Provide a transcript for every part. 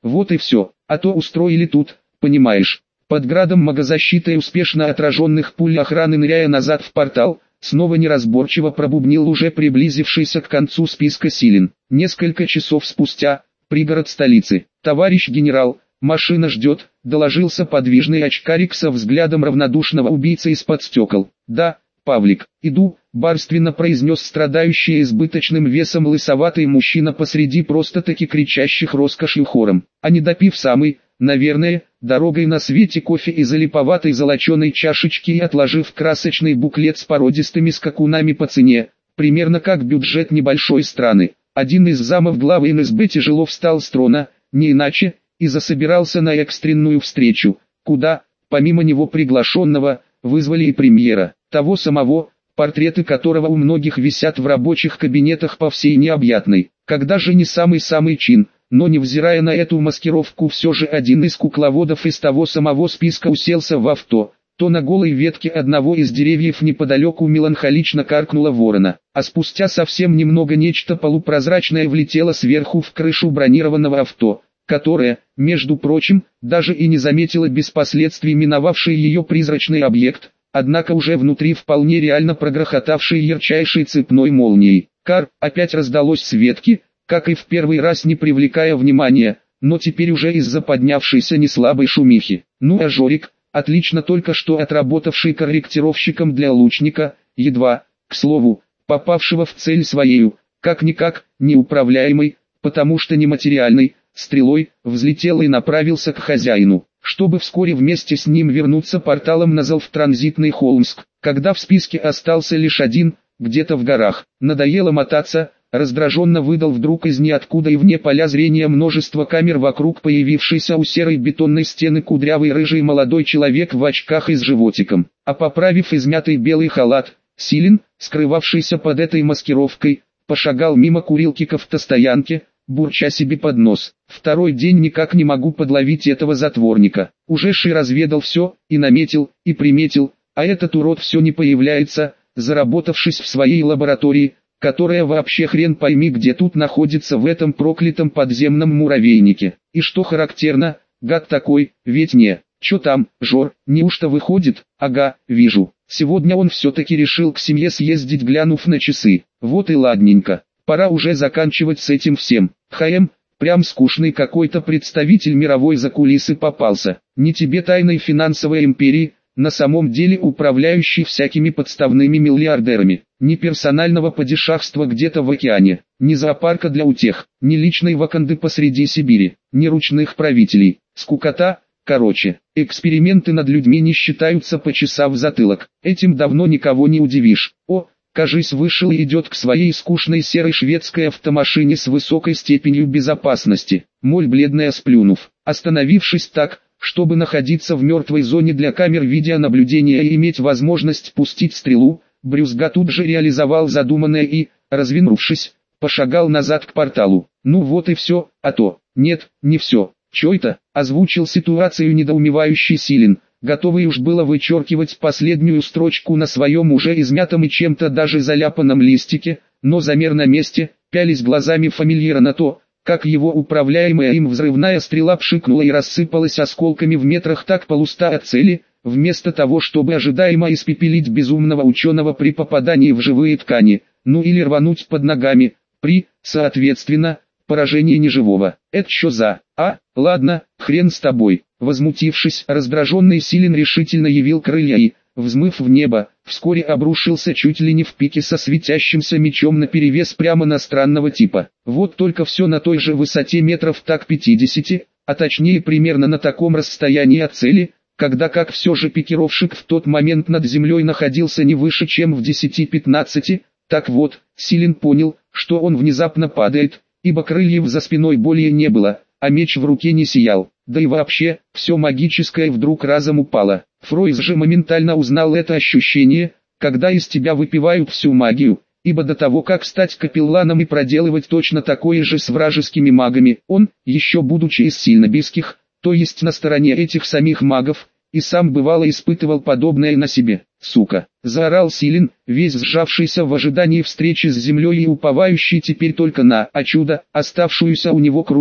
Вот и все, а то устроили тут, понимаешь. Под градом магозащиты успешно отраженных пуль охраны, ныряя назад в портал, снова неразборчиво пробубнил уже приблизившийся к концу списка Силин. Несколько часов спустя, пригород столицы. «Товарищ генерал, машина ждет», — доложился подвижный очкарик со взглядом равнодушного убийцы из-под стекол. «Да, Павлик, иду», — барственно произнес страдающий избыточным весом лысоватый мужчина посреди просто-таки кричащих роскошью хором. А не допив самый, наверное, дорогой на свете кофе из олиповатой золоченой чашечки и отложив красочный буклет с породистыми скакунами по цене, примерно как бюджет небольшой страны, один из замов главы НСБ тяжело встал с трона, не иначе, и засобирался на экстренную встречу, куда, помимо него приглашенного, вызвали и премьера, того самого, портреты которого у многих висят в рабочих кабинетах по всей необъятной. Когда же не самый-самый чин, но невзирая на эту маскировку все же один из кукловодов из того самого списка уселся в авто, то на голой ветке одного из деревьев неподалеку меланхолично каркнула ворона, а спустя совсем немного нечто полупрозрачное влетело сверху в крышу бронированного авто, которое, между прочим, даже и не заметило без последствий миновавший ее призрачный объект, однако уже внутри вполне реально прогрохотавшей ярчайшей цепной молнией. «Кар!» опять раздалось с ветки, как и в первый раз не привлекая внимания, но теперь уже из-за поднявшейся неслабой шумихи. «Ну а Жорик, отлично только что отработавший корректировщиком для лучника, едва, к слову, попавшего в цель своею, как-никак, неуправляемой, потому что нематериальной, стрелой, взлетел и направился к хозяину, чтобы вскоре вместе с ним вернуться порталом назад в транзитный Холмск, когда в списке остался лишь один, где-то в горах. Надоело мотаться, раздраженно выдал вдруг из ниоткуда и вне поля зрения множество камер вокруг появившейся у серой бетонной стены кудрявый рыжий молодой человек в очках и с животиком. А поправив измятый белый халат, Силин, скрывавшийся под этой маскировкой, пошагал мимо курилки к автостоянке, бурча себе под нос. «Второй день никак не могу подловить этого затворника. Уже разведал все, и наметил, и приметил, а этот урод все не появляется, заработавшись в своей лаборатории, которая вообще хрен пойми где тут находится в этом проклятом подземном муравейнике. И что характерно, гад такой, ведь не, чё там, Жор, неужто выходит? Ага, вижу. Сегодня он все-таки решил к семье съездить, глянув на часы. Вот и ладненько. Пора уже заканчивать с этим всем. Прям скучный какой-то представитель мировой закулисы попался. Не тебе тайной финансовой империи, на самом деле управляющий всякими подставными миллиардерами. Ни персонального падишахства где-то в океане, ни зоопарка для утех, ни личной ваканды посреди Сибири, ни ручных правителей. Скукота, короче. Эксперименты над людьми не считаются по часам в затылок. Этим давно никого не удивишь. О, кажись, вышел и идет к своей скучной серой шведской автомашине с высокой степенью безопасности. Моль бледная сплюнув, остановившись так, чтобы находиться в мертвой зоне для камер видеонаблюдения и иметь возможность пустить стрелу, брюзга тут же реализовал задуманное и, развернувшись, пошагал назад к порталу. Ну вот и все, а то, нет, не все. Чё это? Озвучил ситуацию недоумевающий Силин, готовый уж было вычеркивать последнюю строчку на своем уже измятом и чем-то даже заляпанном листике, но замер на месте, пялись глазами фамильяра на то, как его управляемая им взрывная стрела пшикнула и рассыпалась осколками в метрах так полуста от цели, вместо того чтобы ожидаемо испепелить безумного ученого при попадании в живые ткани, ну или рвануть под ногами, при, соответственно, поражении неживого. Это что за, ладно, хрен с тобой. Возмутившись, раздраженный Силин решительно явил крылья и, взмыв в небо, вскоре обрушился чуть ли не в пике со светящимся мечом наперевес прямо на странного типа. Вот только все на той же высоте метров так 50, а точнее примерно на таком расстоянии от цели, когда как все же пикировщик в тот момент над землей находился не выше чем в 10-15, так вот, Силин понял, что он внезапно падает, ибо крыльев за спиной более не было, а меч в руке не сиял. Да и вообще, все магическое вдруг разом упало. Фройс же моментально узнал это ощущение, когда из тебя выпивают всю магию, ибо до того как стать капелланом и проделывать точно такое же с вражескими магами, он, еще будучи из сильно близких, то есть на стороне этих самих магов, и сам бывало испытывал подобное на себе. «Сука!» — заорал Силин, весь сжавшийся в ожидании встречи с землей и уповающий теперь только на чудо, оставшуюся у него Круа,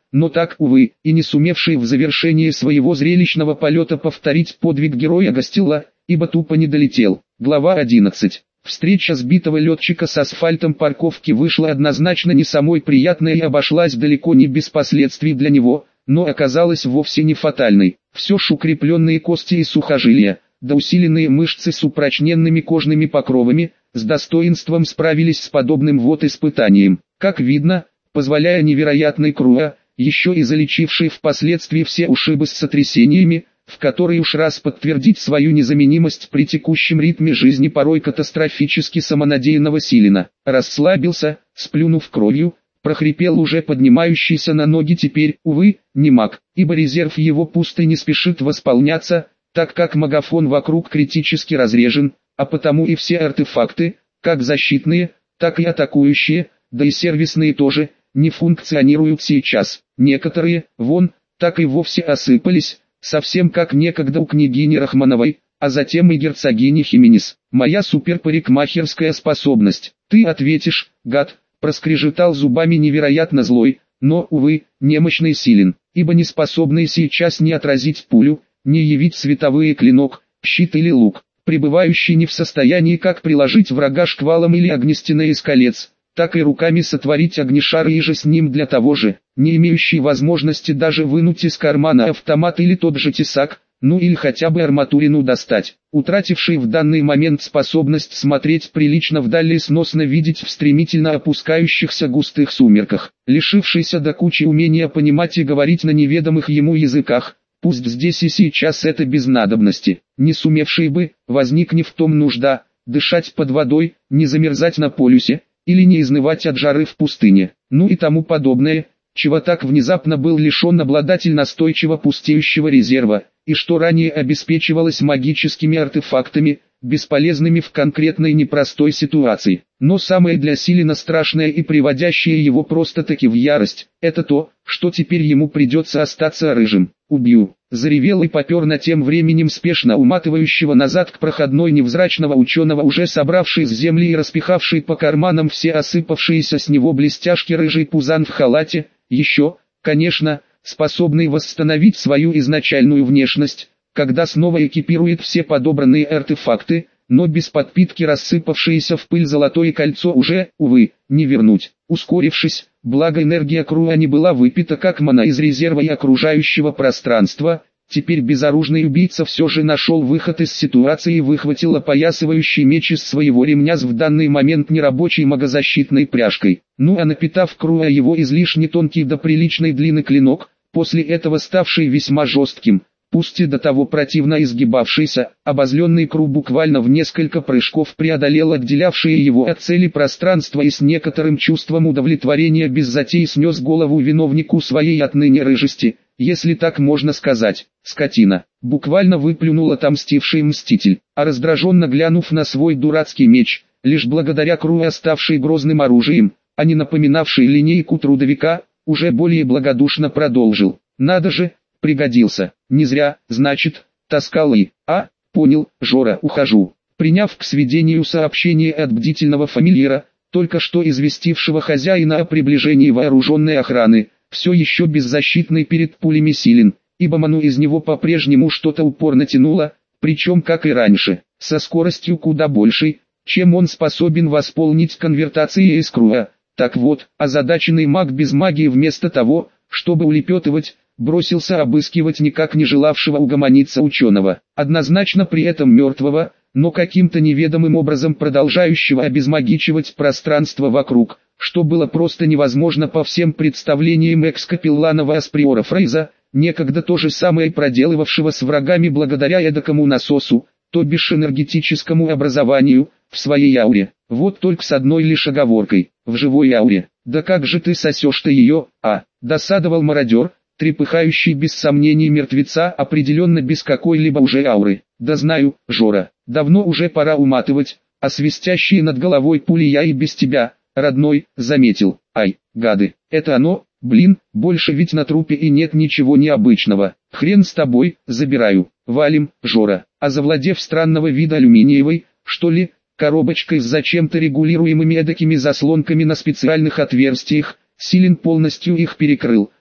но так, увы, и не сумевший в завершении своего зрелищного полета повторить подвиг героя Гастилла, ибо тупо не долетел. Глава 11. Встреча сбитого летчика с асфальтом парковки вышла однозначно не самой приятной и обошлась далеко не без последствий для него, но оказалась вовсе не фатальной. Все ж укрепленные кости и сухожилия, да усиленные мышцы с упрочненными кожными покровами, с достоинством справились с подобным вот испытанием. Как видно, позволяя невероятной Круа, еще и залечивший впоследствии все ушибы с сотрясениями, в который уж раз подтвердить свою незаменимость при текущем ритме жизни порой катастрофически самонадеянного Силина. Расслабился, сплюнув кровью, прохрипел уже поднимающийся на ноги теперь, увы, не маг, ибо резерв его пустой не спешит восполняться, так как магафон вокруг критически разрежен, а потому и все артефакты, как защитные, так и атакующие, да и сервисные тоже, не функционируют сейчас. Некоторые, вон, так и вовсе осыпались, совсем как некогда у княгини Рахмановой, а затем и герцогини Хименис. Моя суперпарикмахерская способность. Ты ответишь, гад, проскрежетал зубами невероятно злой, но, увы, немощный Силин, ибо не способный сейчас ни отразить пулю, ни явить световые клинок, щит или лук, пребывающий не в состоянии как приложить врага шквалом или огнестяной из колец, так и руками сотворить огнешар и же с ним для того же, не имеющий возможности даже вынуть из кармана автомат или тот же тесак, ну или хотя бы арматурину достать, утративший в данный момент способность смотреть прилично вдали и сносно видеть в стремительно опускающихся густых сумерках, лишившийся до кучи умения понимать и говорить на неведомых ему языках, пусть здесь и сейчас это без надобности, не сумевший бы, возникнет в том нужда, дышать под водой, не замерзать на полюсе, или не изнывать от жары в пустыне, ну и тому подобное, чего так внезапно был лишен обладатель настойчиво пустеющего резерва, и что ранее обеспечивалось магическими артефактами, бесполезными в конкретной непростой ситуации. Но самое для Силина страшное и приводящее его просто-таки в ярость, это то, что теперь ему придется остаться рыжим. «Убью!» — заревел и попер на тем временем спешно уматывающего назад к проходной невзрачного ученого, уже собравший с земли и распихавший по карманам все осыпавшиеся с него блестяшки рыжий пузан в халате, еще, конечно, способный восстановить свою изначальную внешность, когда снова экипирует все подобранные артефакты, но без подпитки рассыпавшееся в пыль золотое кольцо уже, увы, не вернуть. Ускорившись, благо энергия Круа не была выпита как мана из резерва и окружающего пространства, теперь безоружный убийца все же нашел выход из ситуации и выхватил опоясывающий меч из своего ремня с в данный момент нерабочей магозащитной пряжкой. Ну а напитав Круа его излишне тонкий до приличной длины клинок, после этого ставший весьма жестким, пусть и до того противно изгибавшийся, обозленный Кру буквально в несколько прыжков преодолел отделявшие его от цели пространство и с некоторым чувством удовлетворения без затей снес голову виновнику своей отныне рыжести, если так можно сказать. Скотина, буквально выплюнул отомстивший мститель, а раздраженно глянув на свой дурацкий меч, лишь благодаря Кру оставший грозным оружием, а не напоминавший линейку трудовика, уже более благодушно продолжил. Надо же, пригодился. Не зря, значит, таскал и... Понял, Жора, ухожу. Приняв к сведению сообщение от бдительного фамильяра, только что известившего хозяина о приближении вооруженной охраны, все еще беззащитный перед пулями Силин, ибо ману из него по-прежнему что-то упорно тянуло, причем как и раньше, со скоростью куда большей, чем он способен восполнить конвертацией из Круа. Так вот, озадаченный маг без магии вместо того, чтобы улепетывать, бросился обыскивать никак не желавшего угомониться ученого, однозначно при этом мертвого, но каким-то неведомым образом продолжающего обезмагичивать пространство вокруг, что было просто невозможно по всем представлениям экс-капелланова Асприора Фрейза, некогда то же самое проделывавшего с врагами благодаря эдакому насосу, то бишь энергетическому образованию, в своей ауре. Вот только с одной лишь оговоркой, в живой ауре. Да как же ты сосешь-то ее, досадовал мародер, трепыхающий без сомнений мертвеца определенно без какой-либо уже ауры. Да знаю, Жора, давно уже пора уматывать, а свистящие над головой пули я и без тебя, родной, заметил. Ай, гады, это оно, блин, больше ведь на трупе и нет ничего необычного. Хрен с тобой, забираю, валим, Жора. А завладев странного вида алюминиевой, что ли, коробочкой с зачем-то регулируемыми эдакими заслонками на специальных отверстиях, Силин полностью их перекрыл,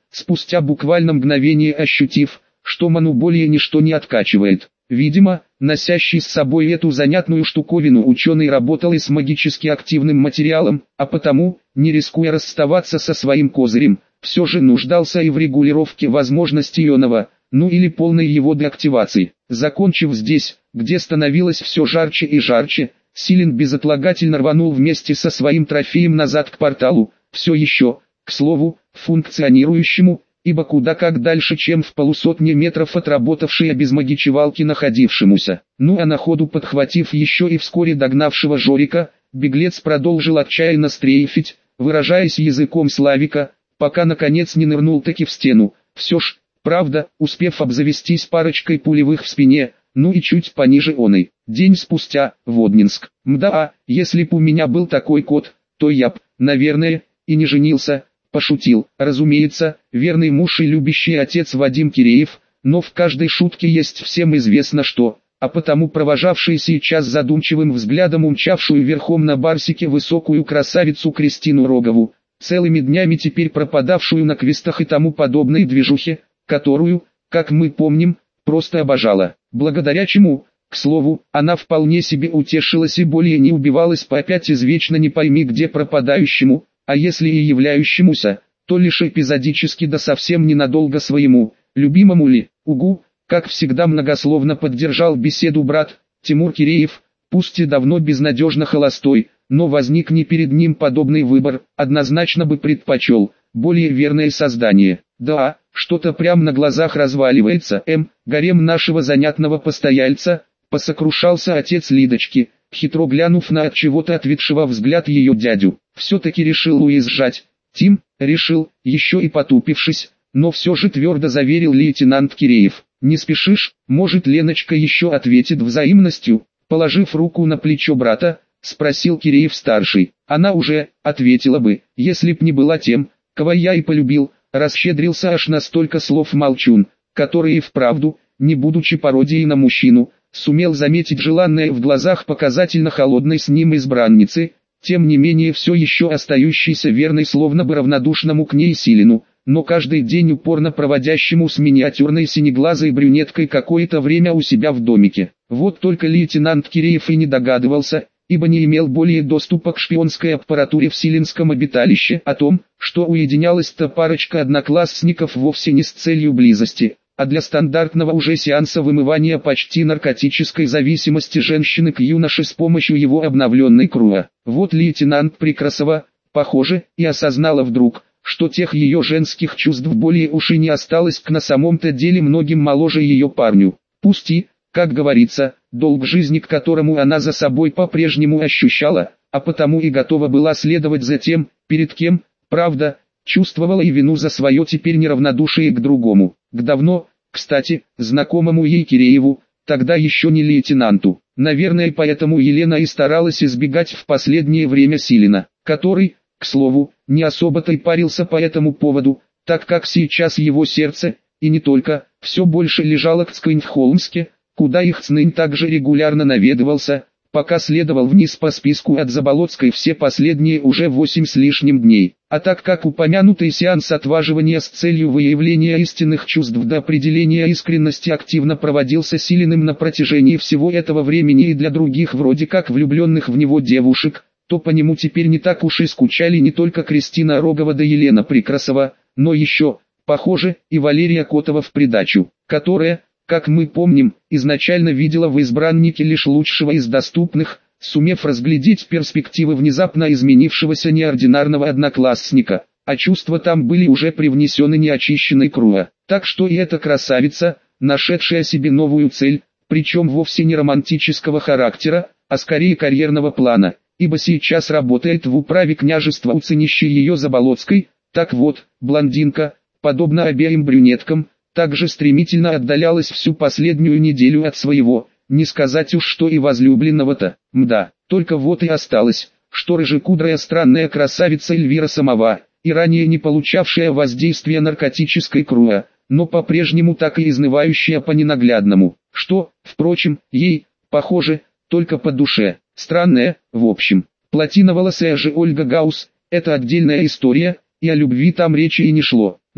спустя буквально мгновение ощутив, что ману более ничто не откачивает. Видимо, носящий с собой эту занятную штуковину ученый работал и с магически активным материалом, а потому, не рискуя расставаться со своим козырем, все же нуждался и в регулировке возможностей ионова, ну или полной его деактивации. Закончив здесь, где становилось все жарче и жарче, Силен безотлагательно рванул вместе со своим трофеем назад к порталу, все еще, к слову, функционирующему, ибо куда как дальше, чем в полусотне метров от работавшей без магичевалки находившемуся. Ну а на ходу подхватив еще и вскоре догнавшего Жорика, беглец продолжил отчаянно стрейфить, выражаясь языком Славика, пока наконец не нырнул таки в стену, все ж, правда, успев обзавестись парочкой пулевых в спине, ну и чуть пониже оной. День спустя, Воднинск. Мда, если б у меня был такой кот, то я б, наверное, и не женился. Пошутил, разумеется, верный муж и любящий отец Вадим Киреев, но в каждой шутке есть всем известно что, а потому провожавший сейчас задумчивым взглядом умчавшую верхом на барсике высокую красавицу Кристину Рогову, целыми днями теперь пропадавшую на квестах и тому подобной движухе, которую, как мы помним, просто обожала, благодаря чему, к слову, она вполне себе утешилась и более не убивалась по опять извечно не пойми где пропадающему, а если и являющемуся, то лишь эпизодически да совсем ненадолго своему, любимому ли, угу, как всегда многословно поддержал беседу брат, Тимур Киреев, пусть и давно безнадежно холостой, но возник не перед ним подобный выбор, однозначно бы предпочел, более верное создание. Да, что-то прямо на глазах разваливается, гарем нашего занятного постояльца, посокрушался отец Лидочки, хитро глянув на от чего-то отведшего взгляд ее дядю. Все-таки решил уезжать. Тим, решил, еще и потупившись, но все же твердо заверил лейтенант Киреев. Не спешишь, может Леночка еще ответит взаимностью, положив руку на плечо брата, спросил Киреев-старший. Она уже, ответила бы, если б не была тем, кого я и полюбил, расщедрился аж на столько слов молчун, который и вправду, не будучи пародией на мужчину, сумел заметить желанное в глазах показательно холодной с ним избранницы, тем не менее все еще остающейся верной словно бы равнодушному к ней Силену, но каждый день упорно проводящему с миниатюрной синеглазой брюнеткой какое-то время у себя в домике. Вот только лейтенант Киреев и не догадывался, ибо не имел более доступа к шпионской аппаратуре в Силенском обиталище, о том, что уединялась-то парочка одноклассников вовсе не с целью близости, а для стандартного уже сеанса вымывания почти наркотической зависимости женщины к юноше с помощью его обновленной КРУА. Вот лейтенант Прекрасова, похоже, и осознала вдруг, что тех ее женских чувств более уж и не осталось к на самом-то деле многим моложе ее парню. Пусть и, как говорится, долг жизни, к которому она за собой по-прежнему ощущала, а потому и готова была следовать за тем, перед кем, правда, чувствовала и вину за свое теперь неравнодушие к другому, к давно, кстати, знакомому ей Кирееву, тогда еще не лейтенанту. Наверное, поэтому Елена и старалась избегать в последнее время Силена, который, к слову, не особо-то и парился по этому поводу, так как сейчас его сердце, и не только, все больше лежало в Цкынь-Холмске, куда их Цнынь также регулярно наведывался, пока следовал вниз по списку от Заболотской все последние уже 8 с лишним дней. А так как упомянутый сеанс отваживания с целью выявления истинных чувств до определения искренности активно проводился Силеным на протяжении всего этого времени и для других вроде как влюбленных в него девушек, то по нему теперь не так уж и скучали не только Кристина Рогова да Елена Прекрасова, но еще, похоже, и Валерия Котова в придачу, которая, как мы помним, изначально видела в избраннике лишь лучшего из доступных, сумев разглядеть перспективы внезапно изменившегося неординарного одноклассника, а чувства там были уже привнесены неочищенной КРУА. Так что и эта красавица, нашедшая себе новую цель, причем вовсе не романтического характера, а скорее карьерного плана, ибо сейчас работает в управе княжества у ценящей ее Заболотской, так вот, блондинка, подобно обеим брюнеткам, также стремительно отдалялась всю последнюю неделю от своего, не сказать уж что и возлюбленного-то, мда, только вот и осталось, что рыжекудрая странная красавица Эльвира Самова, и ранее не получавшая воздействия наркотической КРУА, но по-прежнему так и изнывающая по ненаглядному, что, впрочем, ей, похоже, только по душе, странная, в общем. Платиноволосая же Ольга Гаус, это отдельная история, и о любви там речи и не шло.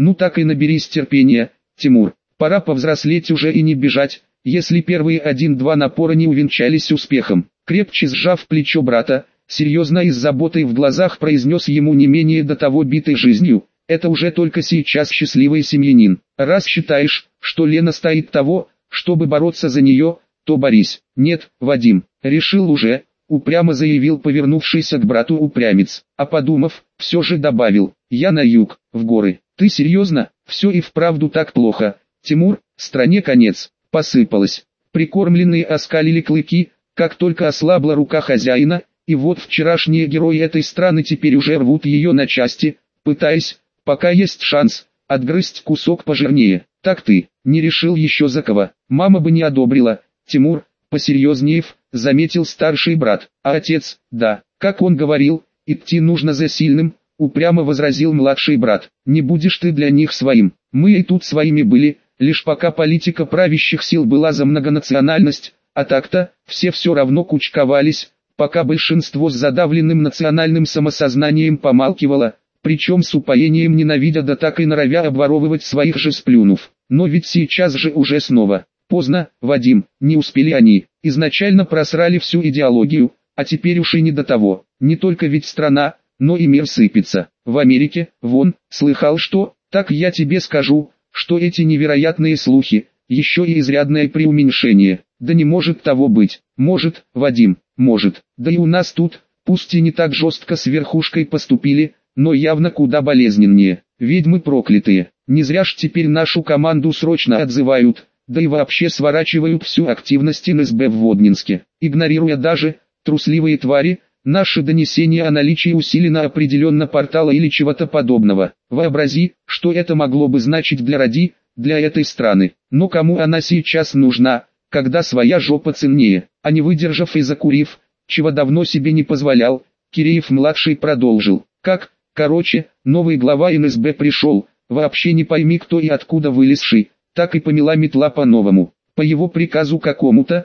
Ну так и наберись терпения, Тимур, пора повзрослеть уже и не бежать, если первые 1-2 напора не увенчались успехом. Крепче сжав плечо брата, серьезно и с заботой в глазах произнес ему не менее до того битой жизнью: это уже только сейчас счастливый семьянин. Раз считаешь, что Лена стоит того, чтобы бороться за нее, то борись. Нет, Вадим, решил уже, упрямо заявил повернувшийся к брату упрямец, а подумав, все же добавил: я на юг, в горы. Ты серьезно? Все и вправду так плохо, Тимур? Стране конец. Посыпалось. Прикормленные оскалили клыки, как только ослабла рука хозяина, и вот вчерашние герои этой страны теперь уже рвут ее на части, пытаясь, пока есть шанс, отгрызть кусок пожирнее. Так ты, не решил еще за кого? Мама бы не одобрила, Тимур, посерьезнев, заметил старший брат. А отец, да, как он говорил, идти нужно за сильным, упрямо возразил младший брат. Не будешь ты для них своим. Мы и тут своими были, лишь пока политика правящих сил была за многонациональность, а так-то, все равно кучковались, пока большинство с задавленным национальным самосознанием помалкивало, причем с упоением ненавидя да так и норовя обворовывать своих же сплюнув. Но ведь сейчас же уже снова. Поздно, Вадим, не успели они, изначально просрали всю идеологию, а теперь уж и не до того. Не только ведь страна, но и мир сыпется. В Америке, вон, слыхал что? Так я тебе скажу, что эти невероятные слухи, еще и изрядное преуменьшение. Да не может того быть. Может, Вадим, может. Да и у нас тут, пусть и не так жестко с верхушкой поступили, но явно куда болезненнее. Ведьмы проклятые. Не зря ж теперь нашу команду срочно отзывают, да и вообще сворачивают всю активность НСБ в Воднинске, игнорируя даже, трусливые твари, наши донесения о наличии усиленно определенно портала или чего-то подобного. Вообрази, что это могло бы значить для этой страны. Но кому она сейчас нужна, когда своя жопа ценнее? А не выдержав и закурив, чего давно себе не позволял, Киреев-младший продолжил. Короче, новый глава НСБ пришел, вообще не пойми кто и откуда вылезший, так и помела метла по-новому. По его приказу какому-то,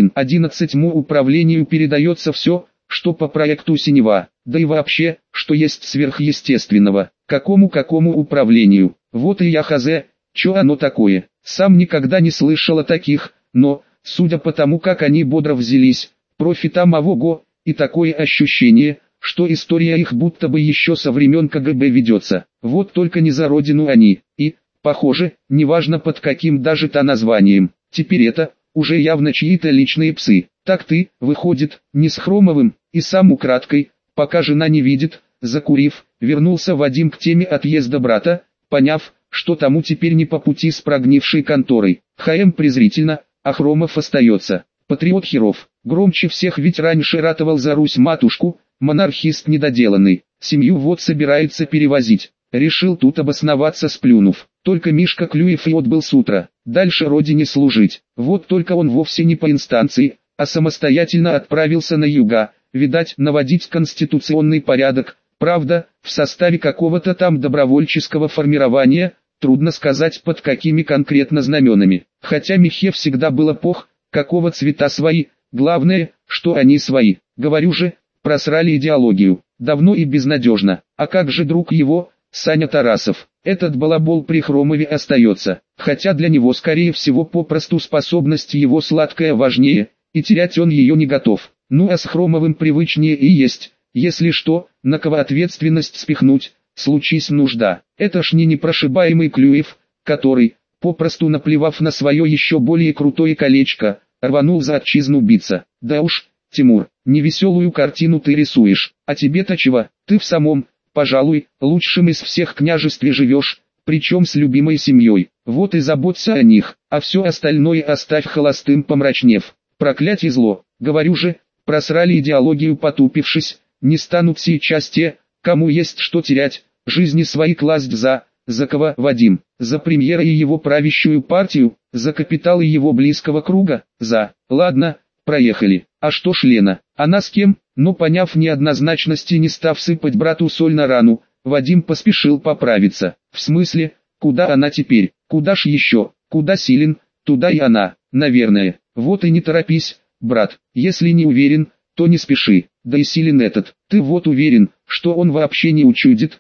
11-му управлению передается все, что по проекту Синева, да и вообще, что есть сверхъестественного. Какому управлению? Вот и я хз, что оно такое? Сам никогда не слышал о таких, но, судя по тому как они бодро взялись, профи там ого-го, и такое ощущение, что история их будто бы еще со времен КГБ ведется. Вот только не за родину они, и, похоже, неважно под каким даже-то названием, теперь это, уже явно чьи-то личные псы. Так ты, выходит, не с Хромовым, и сам украдкой, пока жена не видит, закурив, вернулся Вадим к теме отъезда брата, поняв, что тому теперь не по пути с прогнившей конторой. ХМ презрительно, а Хромов остается. Патриот херов, громче всех ведь раньше ратовал за Русь-матушку, монархист недоделанный, семью вот собирается перевозить. Решил тут обосноваться сплюнув. Только Мишка Клюев и отбыл с утра, дальше родине служить. Вот только он вовсе не по инстанции, а самостоятельно отправился на юга, видать, наводить конституционный порядок. Правда, в составе какого-то там добровольческого формирования, трудно сказать под какими конкретно знаменами. Хотя Михе всегда было пох, какого цвета свои, главное, что они свои. Говорю же, просрали идеологию, давно и безнадежно. А как же друг его, Саня Тарасов? Этот балабол при Хромове остается, хотя для него скорее всего попросту способность его сладкая важнее, и терять он ее не готов. Ну а с Хромовым привычнее и есть, если что, на кого ответственность спихнуть, случись нужда. Это ж не непрошибаемый Клюев, который, попросту наплевав на свое еще более крутое колечко, рванул за отчизну биться. Да уж, Тимур, невеселую картину ты рисуешь, а тебе-то чего? Ты в самом, пожалуй, лучшим из всех княжестве живешь, причем с любимой семьей. Вот и заботься о них, а все остальное оставь холостым помрачнев. Проклятье зло, говорю же, просрали идеологию потупившись, не станут сейчас те, кому есть что терять, жизни свои класть за кого, Вадим, за премьера и его правящую партию, за капиталы его близкого круга, ладно, проехали. А что ж Лена, она с кем? Но поняв неоднозначность и не став сыпать брату соль на рану, Вадим поспешил поправиться. В смысле, куда она теперь, куда ж еще, куда Силин, туда и она, наверное. Вот и не торопись, брат, если не уверен, то не спеши. Да и Силин этот, ты вот уверен, что он вообще не учудит,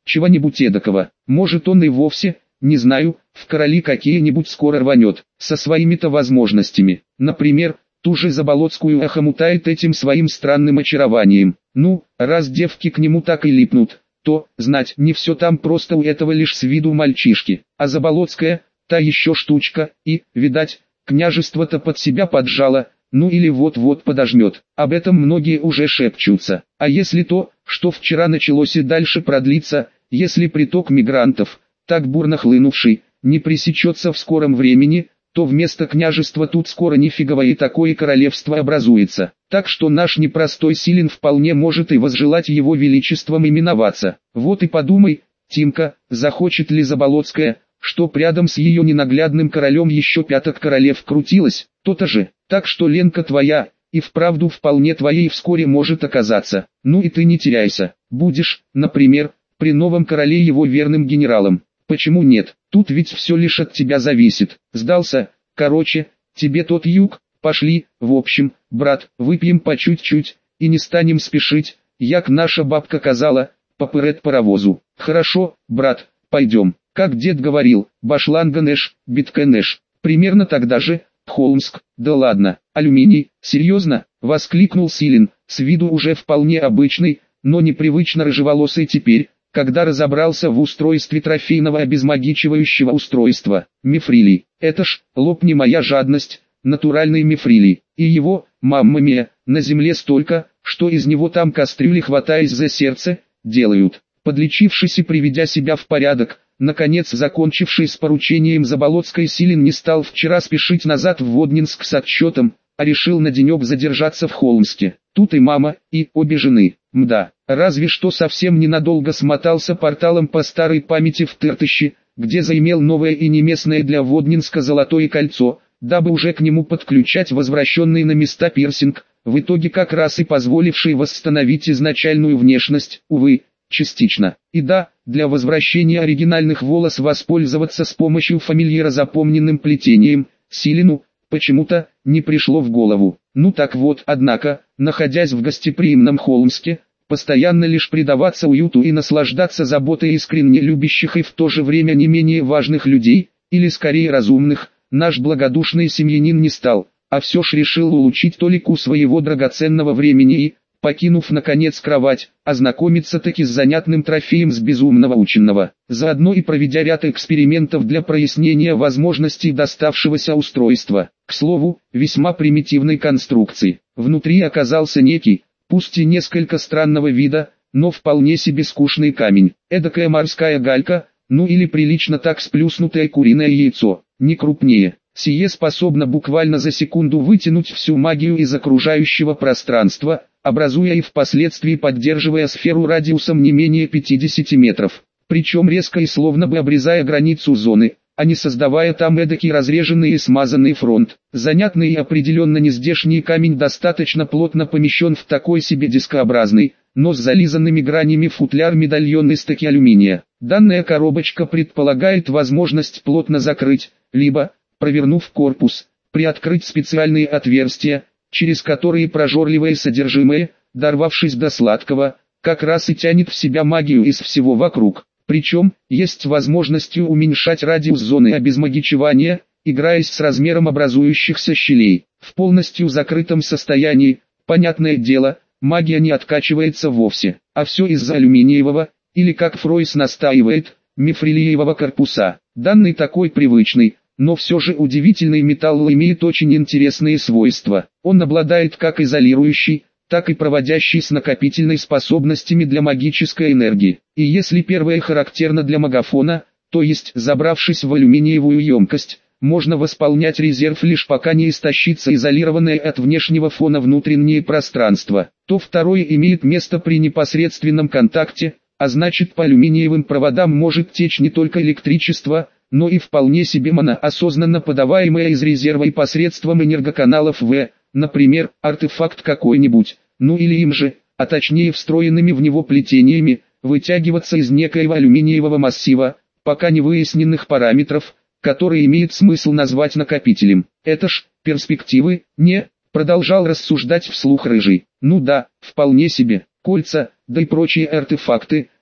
чего-нибудь эдакого. Может он и вовсе, не знаю, в короли какие-нибудь скоро рванет, со своими-то возможностями. Например, ту же Заболоцкую охомутает этим своим странным очарованием. Ну, раз девки к нему так и липнут, то, знать, не все там просто у этого лишь с виду мальчишки. А Заболоцкая, та еще штучка, и, видать, княжество-то под себя поджало, ну или вот-вот подожмет. Об этом многие уже шепчутся. А если то, что вчера началось и дальше продлится, если приток мигрантов, так бурно хлынувший, не пресечется в скором времени, то вместо княжества тут скоро нифигово и такое королевство образуется. Так что наш непростой Силин вполне может и возжелать его величеством именоваться. Вот и подумай, Тимка, захочет ли Заболоцкая, чтоб рядом с ее ненаглядным королем еще пяток королев крутилось, то-то же. Так что Ленка твоя, и вправду вполне твоей вскоре может оказаться. Ну и ты не теряйся, будешь, например, при новом короле его верным генералом. Почему нет? Тут ведь все лишь от тебя зависит. Сдался? Короче, тебе тот юг. Пошли, в общем, брат, выпьем по чуть-чуть, и не станем спешить, як наша бабка казала, поперед паровозу. Хорошо, брат, пойдем. Как дед говорил, башланганеш, биткенеш. Примерно тогда же, Холмск. Да ладно, алюминий, серьезно? Воскликнул Силин, с виду уже вполне обычный, но непривычно рыжеволосый теперь, когда разобрался в устройстве трофейного обезмагичивающего устройства. Мифрилий, это ж, лопни моя жадность, натуральный мифрилий. И его, мамма мия, на земле столько, что из него там кастрюли, хватаясь за сердце, делают. Подлечившись и приведя себя в порядок, наконец закончивший с поручением Заболоцкой, Силин не стал вчера спешить назад в Воднинск с отчетом, а решил на денек задержаться в Холмске. Тут и мама, и обе жены. Мда, разве что совсем ненадолго смотался порталом по старой памяти в Тыртыще, где заимел новое и неместное для Воднинска золотое кольцо, дабы уже к нему подключать возвращенный на места пирсинг, в итоге как раз и позволивший восстановить изначальную внешность, увы, частично. И да, для возвращения оригинальных волос воспользоваться с помощью фамильяра запомненным плетением, Силину, почему-то, не пришло в голову. Ну так вот, однако, находясь в гостеприимном Холмске, постоянно лишь предаваться уюту и наслаждаться заботой искренне любящих и в то же время не менее важных людей, или скорее разумных, наш благодушный семьянин не стал, а все ж решил улучшить толику своего драгоценного времени и, покинув наконец кровать, ознакомиться-таки с занятным трофеем с безумного ученого, заодно и проведя ряд экспериментов для прояснения возможностей доставшегося устройства. К слову, весьма примитивной конструкции. Внутри оказался некий, пусть и несколько странного вида, но вполне себе скучный камень, эдакая морская галька, ну или прилично так сплюснутое куриное яйцо, не крупнее. Сие способно буквально за секунду вытянуть всю магию из окружающего пространства, образуя и впоследствии поддерживая сферу радиусом не менее 50 метров, причем резко и словно бы обрезая границу зоны, а не создавая там эдакий разреженный и смазанный фронт. Занятный и определенно нездешний камень достаточно плотно помещен в такой себе дискообразный, но с зализанными гранями футляр-медальон из таки алюминия. Данная коробочка предполагает возможность плотно закрыть, либо, провернув корпус, приоткрыть специальные отверстия, через которые прожорливое содержимое, дорвавшись до сладкого, как раз и тянет в себя магию из всего вокруг. Причем, есть возможность уменьшать радиус зоны обезмагичивания, играясь с размером образующихся щелей. В полностью закрытом состоянии, понятное дело, магия не откачивается вовсе, а все из-за алюминиевого, или как Фройс настаивает, мифрилиевого корпуса. Данный такой привычный, но все же удивительный металл имеет очень интересные свойства. Он обладает как изолирующей, так и проводящей с накопительной способностями для магической энергии. И если первое характерно для магафона, то есть, забравшись в алюминиевую емкость, можно восполнять резерв лишь пока не истощится изолированное от внешнего фона внутреннее пространство, то второе имеет место при непосредственном контакте, а значит по алюминиевым проводам может течь не только электричество, но и вполне себе осознанно подаваемое из резерва и посредством энергоканалов например, артефакт какой-нибудь, ну или им же, а точнее встроенными в него плетениями, вытягиваться из некоего алюминиевого массива, пока не выясненных параметров, которые имеет смысл назвать накопителем. Это ж, перспективы, не, продолжал рассуждать вслух Рыжий. Ну да, вполне себе, кольца, да и прочие артефакты,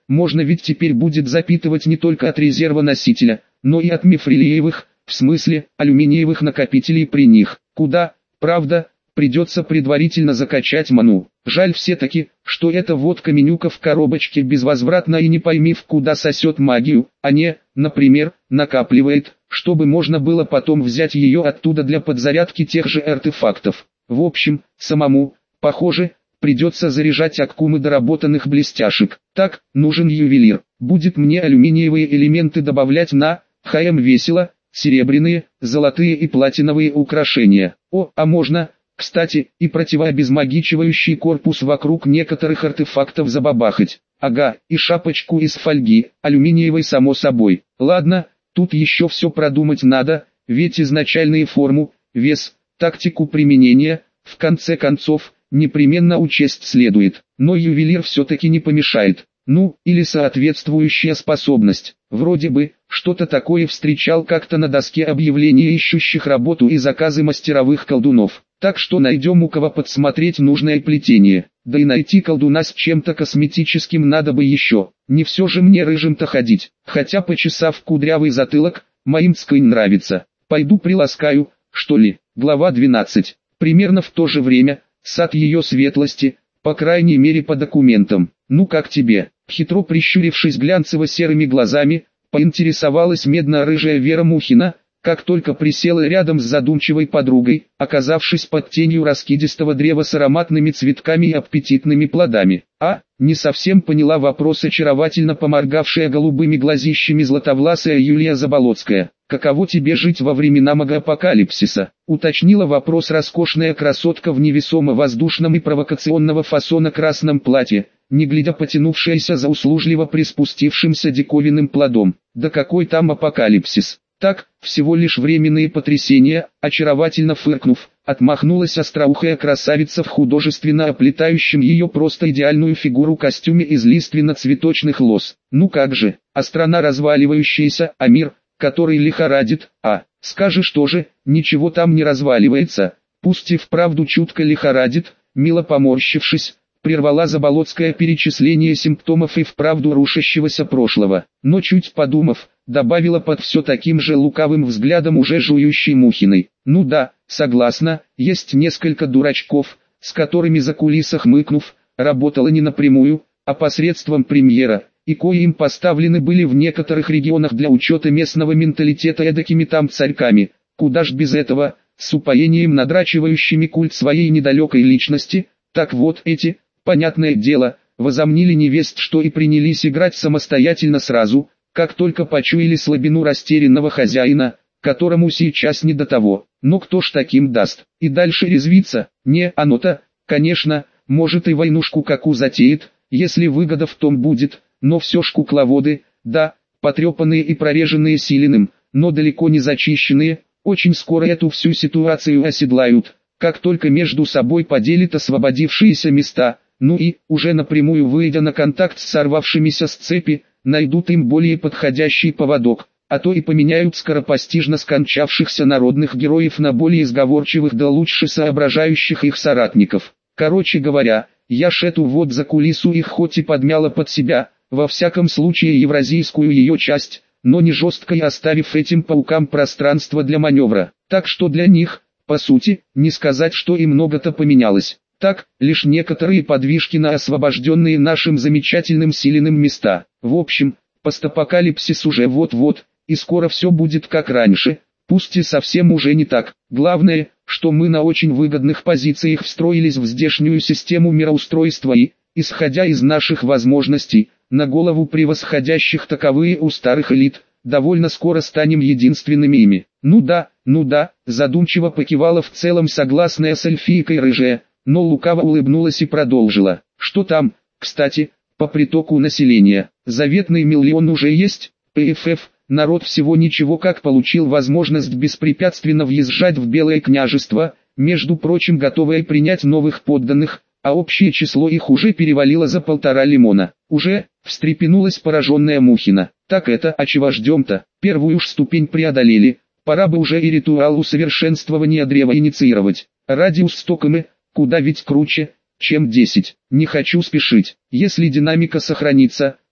можно ведь теперь будет запитывать не только от резерва носителя, но и от мифрилиевых, в смысле, алюминиевых накопителей при них. Куда, правда, придется предварительно закачать ману. Жаль все-таки, что эта вот каменюка в коробочке безвозвратно и не пойми в куда сосет магию, а не, например, накапливает, чтобы можно было потом взять ее оттуда для подзарядки тех же артефактов. В общем, самому, похоже, придется заряжать аккумы доработанных блестяшек. Так, нужен ювелир. Будет мне алюминиевые элементы добавлять на ХМ весело, серебряные, золотые и платиновые украшения. О, а можно, кстати, и противообезмагичивающий корпус вокруг некоторых артефактов забабахать. Ага, и шапочку из фольги, алюминиевой само собой. Ладно, тут еще все продумать надо, ведь изначальные форму, вес, тактику применения, в конце концов, непременно учесть следует. Но ювелир все-таки не помешает. Ну, или соответствующая способность. Вроде бы, что-то такое встречал как-то на доске объявлений ищущих работу и заказы мастеровых колдунов. Так что найдем у кого подсмотреть нужное плетение. Да и найти колдуна с чем-то косметическим надо бы еще. Не все же мне рыжим-то ходить. Хотя почесав кудрявый затылок, моим цкынь нравится. Пойду приласкаю, что ли. Глава 12. Примерно в то же время, сад ее светлости, по крайней мере по документам. Ну как тебе? Хитро прищурившись глянцево-серыми глазами, поинтересовалась медно-рыжая Вера Мухина, как только присела рядом с задумчивой подругой, оказавшись под тенью раскидистого древа с ароматными цветками и аппетитными плодами. Не совсем поняла вопрос очаровательно поморгавшая голубыми глазищами златовласая Юлия Заболоцкая. «Каково тебе жить во времена магоапокалипсиса?» уточнила вопрос роскошная красотка в невесомо воздушном и провокационного фасона красном платье, не глядя потянувшаяся за услужливо приспустившимся диковинным плодом. «Да какой там апокалипсис? Так, всего лишь временные потрясения», очаровательно фыркнув, отмахнулась остроухая красавица в художественно оплетающем ее просто идеальную фигуру костюме из лиственно-цветочных лоз. «Ну как же, а страна разваливающаяся, а мир, который лихорадит, скажешь тоже, ничего там не разваливается, пусть и вправду чутко лихорадит», мило поморщившись, прервала Заболоцкое перечисление симптомов и вправду рушащегося прошлого, но чуть подумав, добавила под все таким же лукавым взглядом уже жующей Мухиной. «Ну да, согласна, есть несколько дурачков, с которыми за кулисах мыкнув, работала не напрямую, а посредством премьера, и кои им поставлены были в некоторых регионах для учета местного менталитета эдакими там царьками, куда ж без этого, с упоением надрачивающими культ своей недалекой личности. Так вот эти, понятное дело, возомнили невесть что и принялись играть самостоятельно сразу, как только почуяли слабину растерянного хозяина, которому сейчас не до того. Но кто ж таким даст? И дальше резвиться? Не, оно-то, конечно, может и войнушку какую затеет, если выгода в том будет, но все ж кукловоды, да, потрепанные и прореженные силеным, но далеко не зачищенные, очень скоро эту всю ситуацию оседлают, как только между собой поделят освободившиеся места, ну и, уже напрямую выйдя на контакт с сорвавшимися с цепи, найдут им более подходящий поводок, а то и поменяют скоропостижно скончавшихся народных героев на более изговорчивых да лучше соображающих их соратников. Короче говоря, я ж эту вот закулису их хоть и подмяла под себя, во всяком случае евразийскую ее часть, но не жестко и оставив этим паукам пространство для маневра. Так что для них, по сути, не сказать, что и много-то поменялось. Так, лишь некоторые подвижки на освобожденные нашим замечательным силенным места. В общем, постапокалипсис уже вот-вот, и скоро все будет как раньше, пусть и совсем уже не так. Главное, что мы на очень выгодных позициях встроились в здешнюю систему мироустройства и, исходя из наших возможностей, на голову превосходящих таковые у старых элит, довольно скоро станем единственными ими. Ну да, задумчиво покивала в целом согласная с эльфийкой рыжая, но лукаво улыбнулась и продолжила. Что там, кстати, по притоку населения? Заветный миллион уже есть? ПФФ, народ всего ничего как получил возможность беспрепятственно въезжать в Белое княжество, между прочим готовое принять новых подданных, а общее число их уже перевалило за 1,5 лимона. Уже, встрепенулась пораженная Мухина. Так это, а чего ждем-то? Первую уж ступень преодолели, пора бы уже и ритуал усовершенствования древа инициировать. Радиус 100 км, куда ведь круче, чем 10. Не хочу спешить. Если динамика сохранится,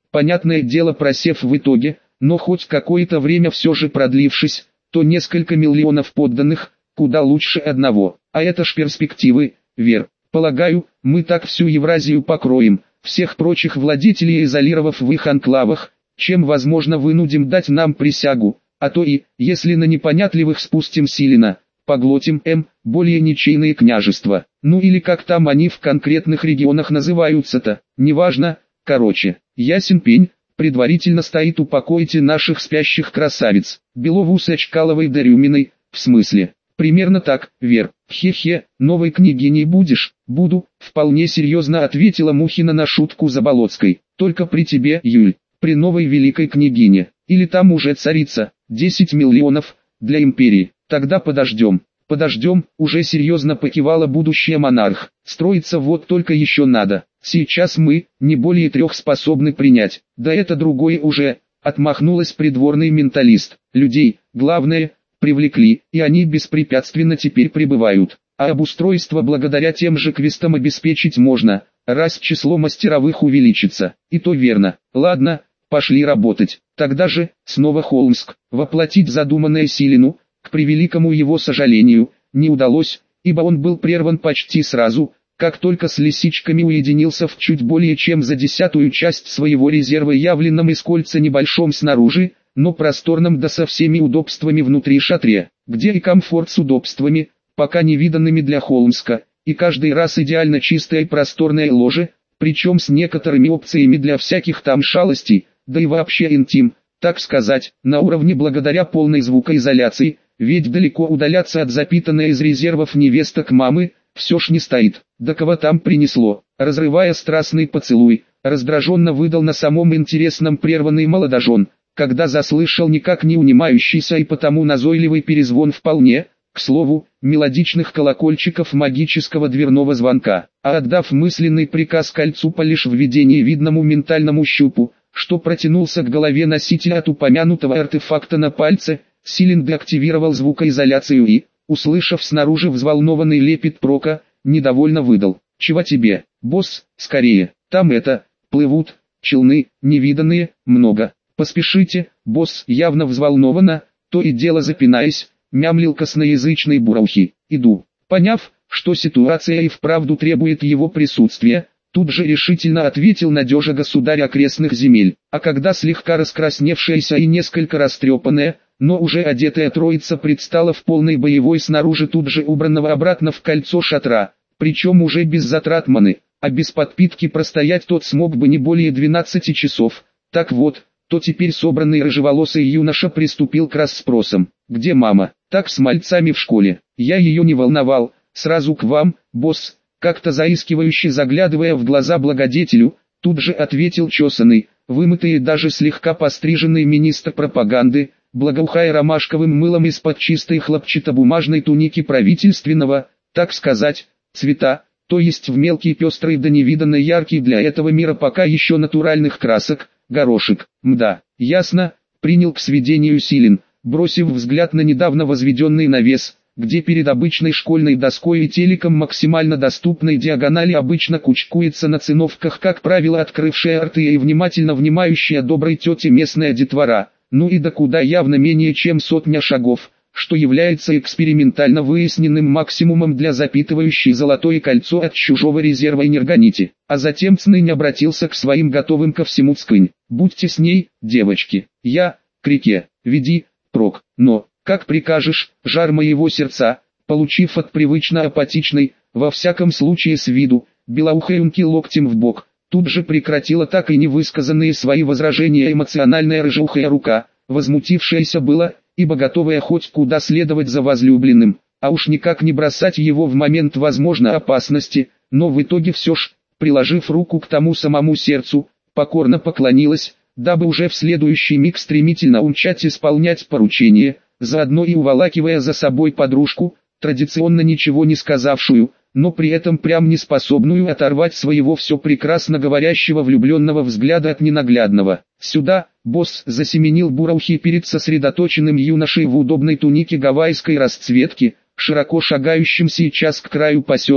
понятное дело просев в итоге, но хоть какое-то время все же продлившись, то несколько миллионов подданных, куда лучше одного. А это ж перспективы, Вер. Полагаю, мы так всю Евразию покроем, всех прочих владетелей изолировав в их анклавах, чем возможно вынудим дать нам присягу, а то и, если на непонятливых спустим силено, поглотим более ничейные княжества. Ну или как там они в конкретных регионах называются-то, неважно, короче, ясен пень. Предварительно стоит упокоите наших спящих красавиц, Беловусой, Чкаловой да Рюминой, в смысле, примерно так, Вер, хе-хе, новой княгиней будешь? Буду, вполне серьезно ответила Мухина на шутку Заболоцкой, только при тебе, Юль, при новой великой княгине, или там уже царица, 10 миллионов, для империи, тогда подождем. Подождем, уже серьезно покивала будущая монарх, строиться вот только еще надо, сейчас мы, не более 3 способны принять, да это другое уже, отмахнулась придворный менталист, людей, главное, привлекли, и они беспрепятственно теперь прибывают, а обустройство благодаря тем же квестам обеспечить можно, раз число мастеровых увеличится, и то верно, ладно, пошли работать, тогда же, снова Холмск, воплотить задуманное Силину, к превеликому его сожалению, не удалось, ибо он был прерван почти сразу, как только с лисичками уединился в чуть более чем за 10-ю часть своего резерва явленном из кольца небольшом снаружи, но просторном да со всеми удобствами внутри шатре, где и комфорт с удобствами, пока не виданными для Холмска, и каждый раз идеально чистое и просторное ложе, причем с некоторыми опциями для всяких там шалостей, да и вообще интим, так сказать, на уровне благодаря полной звукоизоляции, ведь далеко удаляться от запитанной из резервов невесток мамы, все ж не стоит. Да кого там принесло, разрывая страстный поцелуй, раздраженно выдал на самом интересном прерванный молодожен, когда заслышал никак не унимающийся и потому назойливый перезвон вполне, к слову, мелодичных колокольчиков магического дверного звонка, а отдав мысленный приказ кольцу по лишь введении видному ментальному щупу, что протянулся к голове носителя от упомянутого артефакта на пальце, Силин деактивировал звукоизоляцию и, услышав снаружи взволнованный лепет Прока, недовольно выдал: «Чего тебе, босс, скорее, там плывут, челны, невиданные, много, поспешите». Босс явно взволнованно, то и дело запинаясь, мямлил косноязычный Буралхи. «Иду». Поняв, что ситуация и вправду требует его присутствия, тут же решительно ответил надежа государь окрестных земель, а когда слегка раскрасневшаяся и несколько растрепанная, но уже одетая троица предстала в полной боевой снаружи тут же убранного обратно в кольцо шатра, причем уже без затрат маны, а без подпитки простоять тот смог бы не более 12 часов, так вот, то теперь собранный рыжеволосый юноша приступил к расспросам. «Где мама?» «Так с мальцами в школе, я ее не волновал, сразу к вам, босс», как-то заискивающе заглядывая в глаза благодетелю, тут же ответил чесанный, вымытый и даже слегка постриженный министр пропаганды, благоухая ромашковым мылом из-под чистой хлопчатобумажной туники правительственного, так сказать, цвета, то есть в мелкий пестрый да невиданно яркий для этого мира пока еще натуральных красок, горошек. «Мда, ясно», принял к сведению Силин, бросив взгляд на недавно возведенный навес, где перед обычной школьной доской и телеком максимально доступной диагонали обычно кучкуется на циновках, как правило, открывшая рты и внимательно внимающая доброй тете местная детвора, ну и до куда явно менее чем 100 шагов, что является экспериментально выясненным максимумом для запитывающей золотое кольцо от чужого резерва энергонити. А затем Цнынь обратился к своим готовым ко всему Цкынь: «Будьте с ней, девочки, я, к реке, веди, Прок, но, как прикажешь, жар моего сердца», получив от привычно апатичной, во всяком случае с виду, белоухаюнки локтем в бок, тут же прекратила так и невысказанные свои возражения эмоциональная рыжеухая рука, возмутившаяся было, ибо готовая хоть куда следовать за возлюбленным, а уж никак не бросать его в момент возможной опасности, но в итоге все ж, приложив руку к тому самому сердцу, покорно поклонилась, дабы уже в следующий миг стремительно умчать исполнять поручение, заодно и уволакивая за собой подружку, традиционно ничего не сказавшую, но при этом прям не способную оторвать своего все прекрасно говорящего влюбленного взгляда от ненаглядного. «Сюда», босс засеменил Буралхи перед сосредоточенным юношей в удобной тунике гавайской расцветки, широко шагающим сейчас к краю поселка,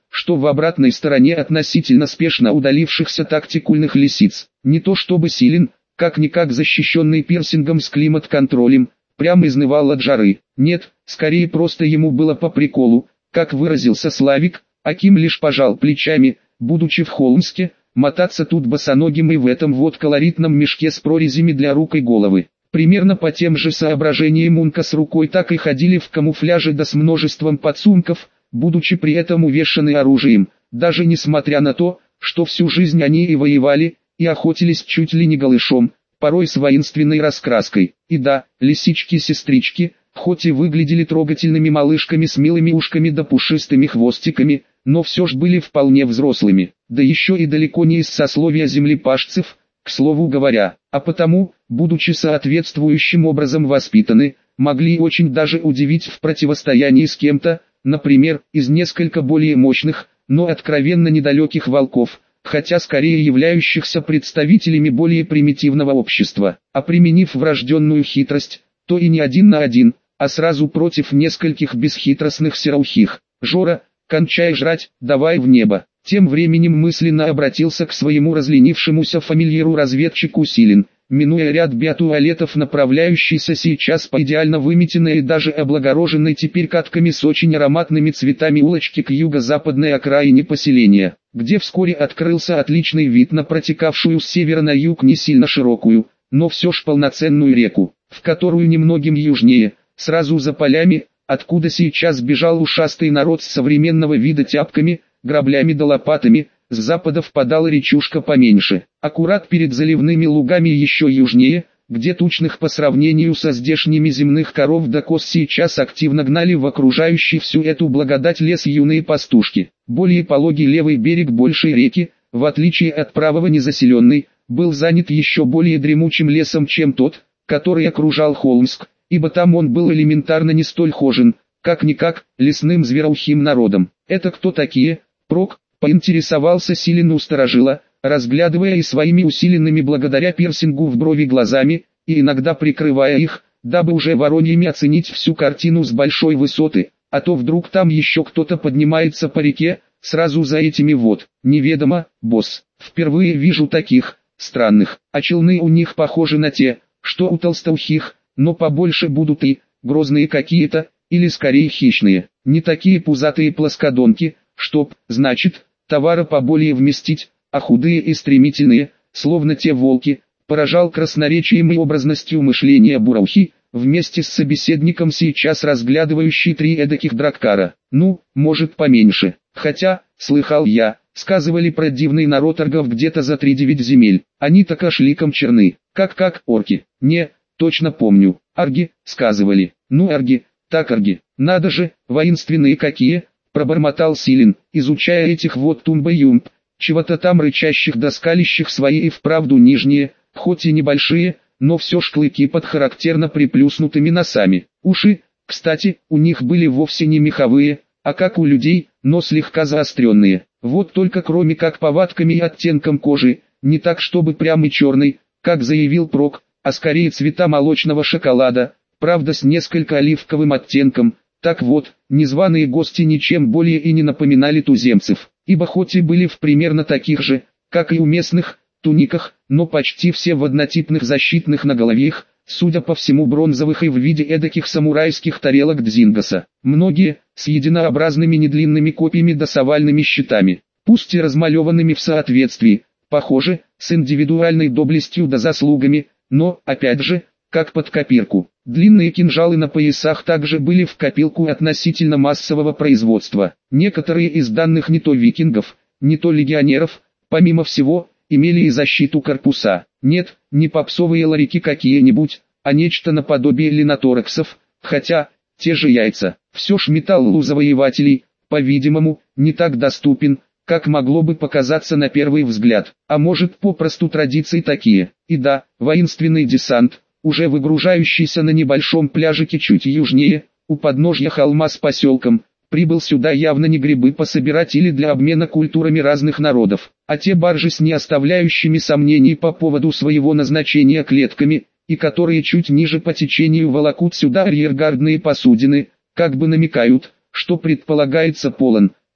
что в обратной стороне относительно спешно удалившихся тактикульных лисиц. Не то чтобы силен, как-никак защищенный пирсингом с климат-контролем, прямо изнывал от жары. Нет, скорее просто ему было по приколу, как выразился Славик. Аким лишь пожал плечами, будучи в Холмске, мотаться тут босоногим и в этом вот колоритном мешке с прорезями для рук и головы. Примерно по тем же соображениям Мунка с рукой так и ходили в камуфляже да с множеством подсумков, будучи при этом увешаны оружием, даже несмотря на то, что всю жизнь они и воевали, и охотились чуть ли не голышом, порой с воинственной раскраской. И да, лисички-сестрички, хоть и выглядели трогательными малышками с милыми ушками да пушистыми хвостиками, но все ж были вполне взрослыми, да еще и далеко не из сословия землепашцев, к слову говоря, а потому, будучи соответствующим образом воспитаны, могли очень даже удивить в противостоянии с кем-то, например, из несколько более мощных, но откровенно недалеких волков, хотя скорее являющихся представителями более примитивного общества, а применив врожденную хитрость, то и не один на один, а сразу против нескольких бесхитростных сероухих. «Жора, кончай жрать, давай в небо». Тем временем мысленно обратился к своему разленившемуся фамильяру-разведчику Силин, минуя ряд биотуалетов, направляющийся сейчас по идеально выметенной и даже облагороженной теперь катками с очень ароматными цветами улочки к юго-западной окраине поселения, где вскоре открылся отличный вид на протекавшую с севера на юг не сильно широкую, но все ж полноценную реку, в которую немногим южнее, сразу за полями, откуда сейчас бежал ушастый народ с современного вида тяпками, граблями да лопатами, с запада впадала речушка поменьше, аккурат перед заливными лугами еще южнее, где тучных по сравнению со здешними земных коров да коз сейчас активно гнали в окружающий всю эту благодать лес юные пастушки. Более пологий левый берег большей реки, в отличие от правого незаселенный, был занят еще более дремучим лесом, чем тот, который окружал Холмск, ибо там он был элементарно не столь хожен, как-никак, лесным звероухим народом. «Это кто такие, Прок?» — поинтересовался Силин у сторожила, разглядывая и своими усиленными благодаря пирсингу в брови глазами, и иногда прикрывая их, дабы уже вороньями оценить всю картину с большой высоты, а то вдруг там еще кто-то поднимается по реке, сразу за этими вот. «Неведомо, босс, впервые вижу таких, странных, а челны у них похожи на те, что у толстоухих, но побольше будут и, грозные какие-то, или скорее хищные, не такие пузатые плоскодонки, чтоб, значит, товара поболее вместить, а худые и стремительные, словно те волки», поражал красноречием и образностью мышления Бураухи, вместе с собеседником сейчас разглядывающий три эдаких драккара. «Ну, может поменьше, хотя, слыхал я, сказывали про дивный народ аргов где-то за 3-9 земель, они-то кашликом черны, как орки». «Не, точно помню, арги, сказывали». «Ну арги, так арги, надо же, воинственные какие», пробормотал Силин, изучая этих вот тумба-юмб, чего-то там рычащих да скалящих свои и вправду нижние, хоть и небольшие, но все ж клыки под характерно приплюснутыми носами. Уши, кстати, у них были вовсе не меховые, а как у людей, но слегка заостренные. Вот только кроме как повадками и оттенком кожи, не так чтобы прям и черный, как заявил Прок, а скорее цвета молочного шоколада, правда с несколько оливковым оттенком. Так вот, незваные гости ничем более и не напоминали туземцев, ибо хоть и были в примерно таких же, как и у местных, туниках, но почти все в однотипных защитных наголовьях, судя по всему бронзовых и в виде эдаких самурайских тарелок Дзингаса. Многие, с единообразными недлинными копьями да с овальными щитами, пусть и размалеванными в соответствии, похоже, с индивидуальной доблестью да заслугами, но, опять же, как под копирку. Длинные кинжалы на поясах также были в копилку относительно массового производства. Некоторые из данных не то викингов, не то легионеров, помимо всего, имели и защиту корпуса. Нет, не попсовые ларики какие-нибудь, а нечто наподобие линоторексов, хотя, те же яйца. Все ж металл у завоевателей, по-видимому, не так доступен, как могло бы показаться на первый взгляд. А может попросту традиции такие. И да, воинственный десант, уже выгружающийся на небольшом пляжике чуть южнее, у подножья холма с поселком, прибыл сюда явно не грибы пособирать или для обмена культурами разных народов, а те баржи с не оставляющими сомнений по поводу своего назначения клетками, и которые чуть ниже по течению волокут сюда арьергардные посудины, как бы намекают, что предполагается полон,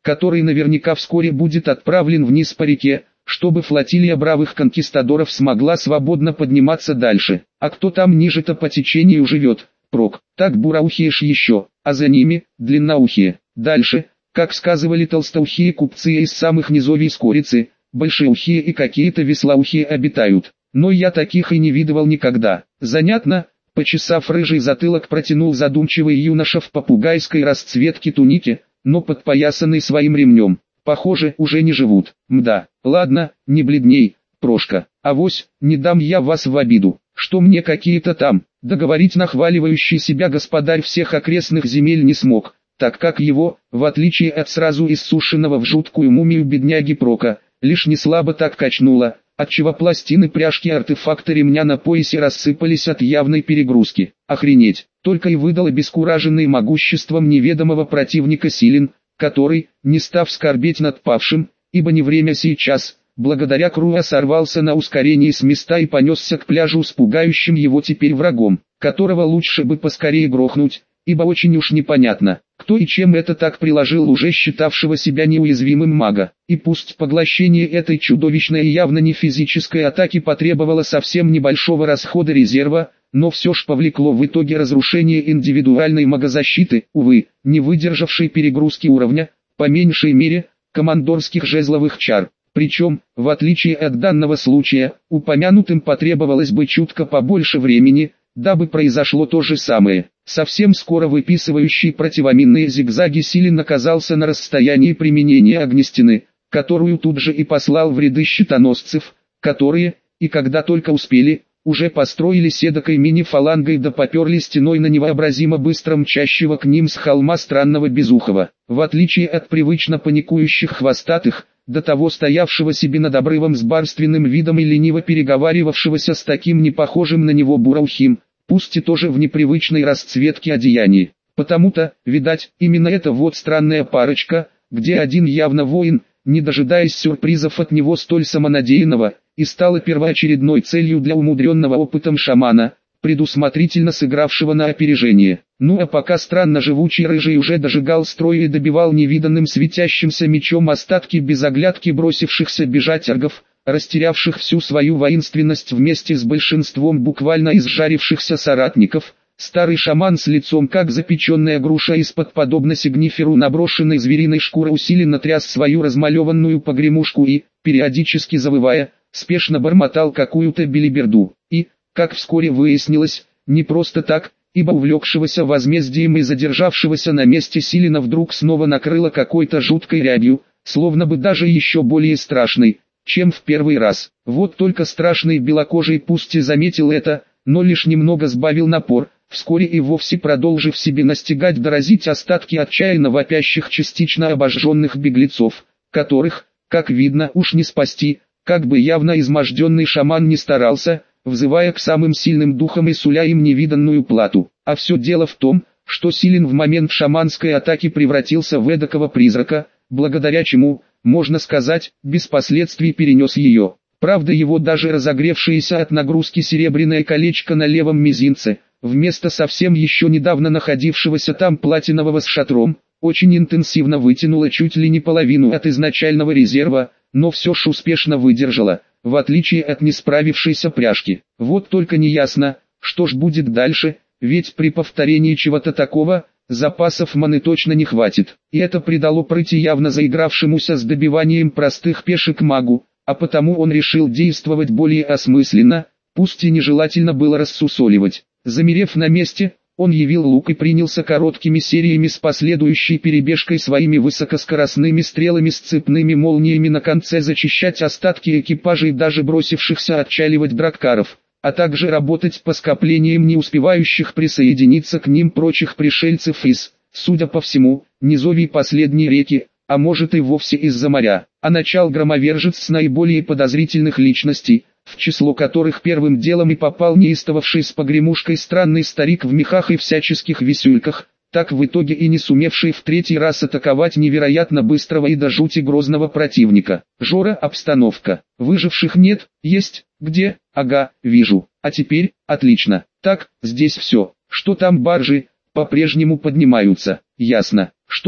который наверняка вскоре будет отправлен вниз по реке, чтобы флотилия бравых конкистадоров смогла свободно подниматься дальше. А кто там ниже-то по течению живет? Прок. Так бураухие ж еще, а за ними – длинноухие. Дальше, как сказывали толстоухие купцы из самых низовий скорицы, большеухие и какие-то веслоухие обитают. Но я таких и не видывал никогда. Занятно, почесав рыжий затылок, протянул задумчивый юноша в попугайской расцветке тунике, но подпоясанный своим ремнем. Похоже, уже не живут. Мда, ладно, не бледней, Прошка. Авось, не дам я вас в обиду, что мне какие-то там. Договорить нахваливающий себя господарь всех окрестных земель не смог, так как его, в отличие от сразу иссушенного в жуткую мумию бедняги Прока, лишь не слабо так качнуло, отчего пластины пряжки артефакта ремня на поясе рассыпались от явной перегрузки. Охренеть, только и выдал обескураженный могуществом неведомого противника Силен, который, не став скорбеть над павшим, ибо не время сейчас, благодаря Круа сорвался на ускорении с места и понесся к пляжу с пугающим его теперь врагом, которого лучше бы поскорее грохнуть, ибо очень уж непонятно, кто и чем это так приложил уже считавшего себя неуязвимым мага. И пусть поглощение этой чудовищной и явно не физической атаки потребовало совсем небольшого расхода резерва, но все ж повлекло в итоге разрушение индивидуальной магозащиты, увы, не выдержавшей перегрузки уровня, по меньшей мере, командорских жезловых чар. Причем, в отличие от данного случая, упомянутым потребовалось бы чутко побольше времени, дабы произошло то же самое. Совсем скоро выписывающий противоминные зигзаги Силен оказался на расстоянии применения огнестены, которую тут же и послал в ряды щитоносцев, которые, и когда только успели, уже построились эдакой мини-фалангой да поперли стеной на невообразимо быстро мчащего к ним с холма странного безухого. В отличие от привычно паникующих хвостатых, до того стоявшего себе над обрывом с барственным видом и лениво переговаривавшегося с таким непохожим на него бураухим, пусть и тоже в непривычной расцветке одеяний. Потому-то, видать, именно эта вот странная парочка, где один явно воин, не дожидаясь сюрпризов от него столь самонадеянного, и стала первоочередной целью для умудренного опытом шамана, предусмотрительно сыгравшего на опережение. Ну а пока странно живучий рыжий уже дожигал строй и добивал невиданным светящимся мечом остатки без оглядки бросившихся бежать аргов, растерявших всю свою воинственность вместе с большинством буквально изжарившихся соратников, старый шаман с лицом как запеченная груша из-под подобно сигниферу наброшенной звериной шкуры усиленно тряс свою размалеванную погремушку и, периодически завывая, спешно бормотал какую-то белиберду. И, как вскоре выяснилось, не просто так, ибо увлекшегося возмездием и задержавшегося на месте Силена вдруг снова накрыло какой-то жуткой рябью, словно бы даже еще более страшной, чем в первый раз. Вот только страшный белокожий пусть и заметил это, но лишь немного сбавил напор, вскоре и вовсе продолжив себе настигать доразить остатки отчаянно вопящих частично обожженных беглецов, которых, как видно, уж не спасти, как бы явно изможденный шаман не старался, взывая к самым сильным духам и суля им невиданную плату. А все дело в том, что Силен в момент шаманской атаки превратился в эдакого призрака, благодаря чему, можно сказать, без последствий перенес ее. Правда, его даже разогревшееся от нагрузки серебряное колечко на левом мизинце, вместо совсем еще недавно находившегося там платинового с шатром, очень интенсивно вытянуло чуть ли не половину от изначального резерва, но все ж успешно выдержало, в отличие от несправившейся пряжки. Вот только неясно, что ж будет дальше, ведь при повторении чего-то такого, запасов маны точно не хватит. И это придало прыти явно заигравшемуся с добиванием простых пешек магу, а потому он решил действовать более осмысленно, пусть и нежелательно было рассусоливать. Замерев на месте, он явил лук и принялся короткими сериями с последующей перебежкой своими высокоскоростными стрелами с цепными молниями на конце зачищать остатки экипажей даже бросившихся отчаливать драккаров, а также работать по скоплениям не успевающих присоединиться к ним прочих пришельцев из, судя по всему, низовий последней реки, а может и вовсе из-за моря. А начал громовержец с наиболее подозрительных личностей, в число которых первым делом и попал неистовавший с погремушкой странный старик в мехах и всяческих висюльках, так в итоге и не сумевший в третий раз атаковать невероятно быстрого и до жути грозного противника. Жора, обстановка. Выживших нет, есть, где, ага, вижу. А теперь, отлично. Так, здесь все. Что там баржи, по-прежнему поднимаются. Ясно. Что ж,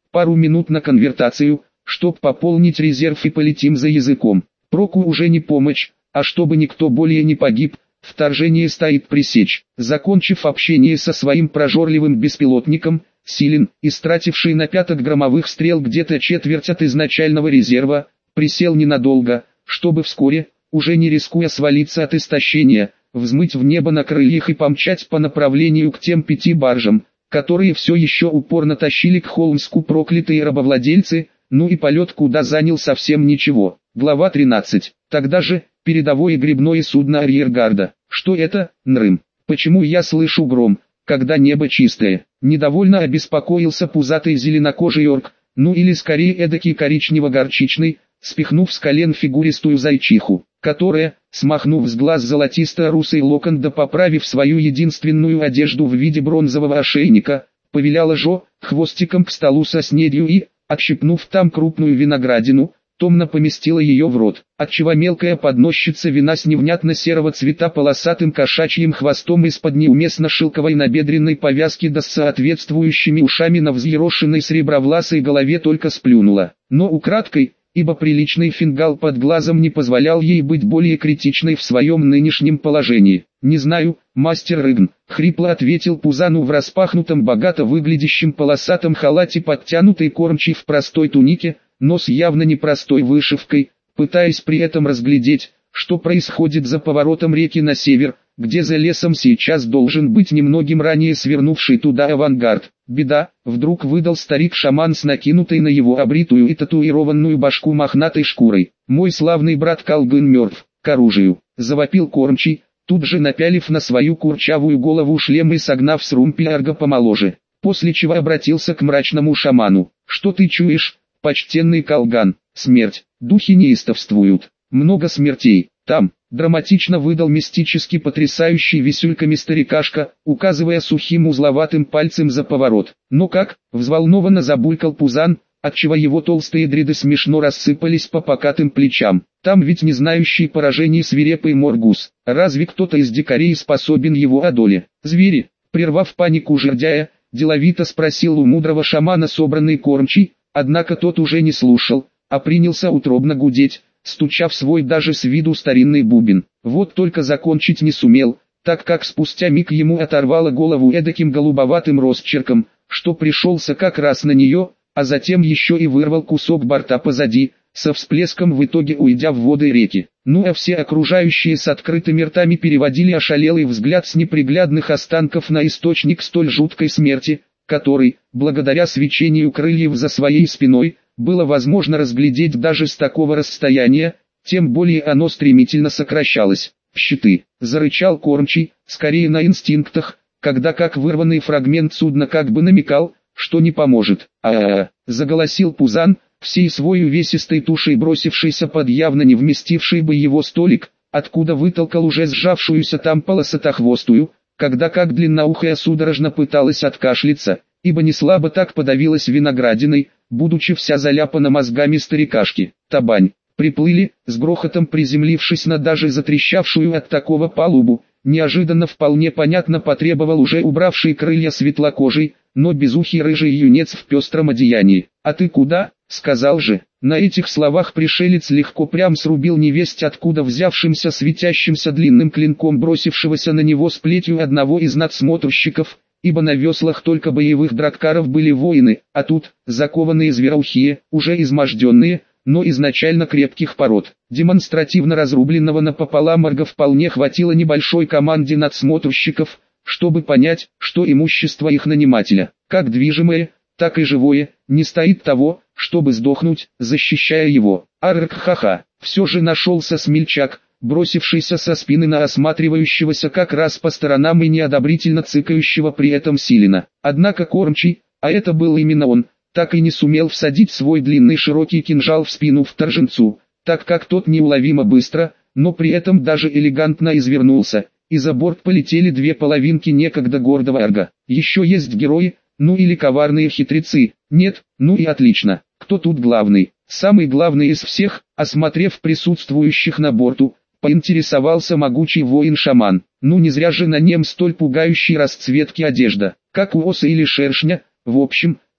пару минут на конвертацию, чтоб пополнить резерв и полетим за языком. Проку уже не помощь, а чтобы никто более не погиб, вторжение стоит пресечь. Закончив общение со своим прожорливым беспилотником, Силин, истративший на 5 громовых стрел где-то четверть от изначального резерва, присел ненадолго, чтобы вскоре, уже не рискуя свалиться от истощения, взмыть в небо на крыльях и помчать по направлению к тем 5 баржам, которые все еще упорно тащили к Холмску проклятые рабовладельцы, ну и полет куда занял совсем ничего. Глава 13. Тогда же, передовое грибное судно арьергарда. Что это, Нрым? Почему я слышу гром, когда небо чистое? Недовольно обеспокоился пузатый зеленокожий орк, ну или скорее эдакий коричнево-горчичный, спихнув с колен фигуристую зайчиху, которая, смахнув с глаз золотисто-русый локон да поправив свою единственную одежду в виде бронзового ошейника, повиляла хвостиком к столу со снедью и, отщипнув там крупную виноградину, томно поместила ее в рот, отчего мелкая подносчица вина с невнятно-серого цвета полосатым кошачьим хвостом из-под неуместно шелковой набедренной повязки да с соответствующими ушами на взъерошенной сребровласой голове только сплюнула, но украдкой, ибо приличный фингал под глазом не позволял ей быть более критичной в своем нынешнем положении. «Не знаю, мастер Рыгн», — хрипло ответил Пузану в распахнутом богато выглядящем полосатом халате подтянутый кормчий в простой тунике, но с явно непростой вышивкой, пытаясь при этом разглядеть, что происходит за поворотом реки на север, где за лесом сейчас должен быть немногим ранее свернувший туда авангард. «Беда», — вдруг выдал старик-шаман с накинутой на его обритую и татуированную башку мохнатой шкурой. «Мой славный брат Колгын мертв, к оружию», — завопил кормчий, тут же напялив на свою курчавую голову шлем и согнав с румпиарга помоложе, после чего обратился к мрачному шаману. «Что ты чуешь, почтенный Колган?» «Смерть, духи неистовствуют, много смертей, там», — драматично выдал мистически потрясающий висюльками старикашка, указывая сухим узловатым пальцем за поворот. «Ну как?» — взволнованно забулькал Пузан, отчего его толстые дреды смешно рассыпались по покатым плечам. «Там ведь не знающий поражений свирепый Моргус. Разве кто-то из дикарей способен его одоле?» «Звери?» — прервав панику жердяя, деловито спросил у мудрого шамана собранный кормчий, однако тот уже не слушал, а принялся утробно гудеть, стуча в свой даже с виду старинный бубен. Вот только закончить не сумел, так как спустя миг ему оторвало голову эдаким голубоватым росчерком, что пришелся как раз на нее, а затем еще и вырвал кусок борта позади, со всплеском в итоге уйдя в воды реки. Ну а все окружающие с открытыми ртами переводили ошалелый взгляд с неприглядных останков на источник столь жуткой смерти, который, благодаря свечению крыльев за своей спиной, было возможно разглядеть даже с такого расстояния, тем более оно стремительно сокращалось. «Щиты!» — зарычал кормчий, скорее на инстинктах, когда как вырванный фрагмент судна как бы намекал, что не поможет. Заголосил Пузан, всей свой увесистой тушей бросившийся под явно не вместивший бы его столик, откуда вытолкал уже сжавшуюся там полосатохвостую, когда как длинноухая судорожно пыталась откашляться, ибо не слабо так подавилась виноградиной, будучи вся заляпана мозгами старикашки. Табань. Приплыли, с грохотом приземлившись на даже затрещавшую от такого палубу, неожиданно вполне понятно потребовал уже убравший крылья светлокожий, но безухий рыжий юнец в пестром одеянии. «А ты куда?» — сказал же. На этих словах пришелец легко прям срубил невесть откуда взявшимся светящимся длинным клинком бросившегося на него с плетью одного из надсмотрщиков, ибо на веслах только боевых драккаров были воины, а тут, закованные звероухие, уже изможденные, но изначально крепких пород. Демонстративно разрубленного напополам орга вполне хватило небольшой команде надсмотрщиков, чтобы понять, что имущество их нанимателя, как движимое, так и живое, не стоит того, чтобы сдохнуть, защищая его. Аррк-ха-ха, все же нашелся смельчак, бросившийся со спины на осматривающегося как раз по сторонам и неодобрительно цыкающего при этом Силина. Однако кормчий, а это был именно он, так и не сумел всадить свой длинный широкий кинжал в спину вторженцу, так как тот неуловимо быстро, но при этом даже элегантно извернулся, и за борт полетели две половинки некогда гордого арга. Еще есть герои, ну или коварные хитрецы, нет, ну и отлично. Кто тут главный? Самый главный из всех, осмотрев присутствующих на борту, поинтересовался могучий воин-шаман. Ну не зря же на нем столь пугающей расцветки одежда, как у осы или шершня, в общем,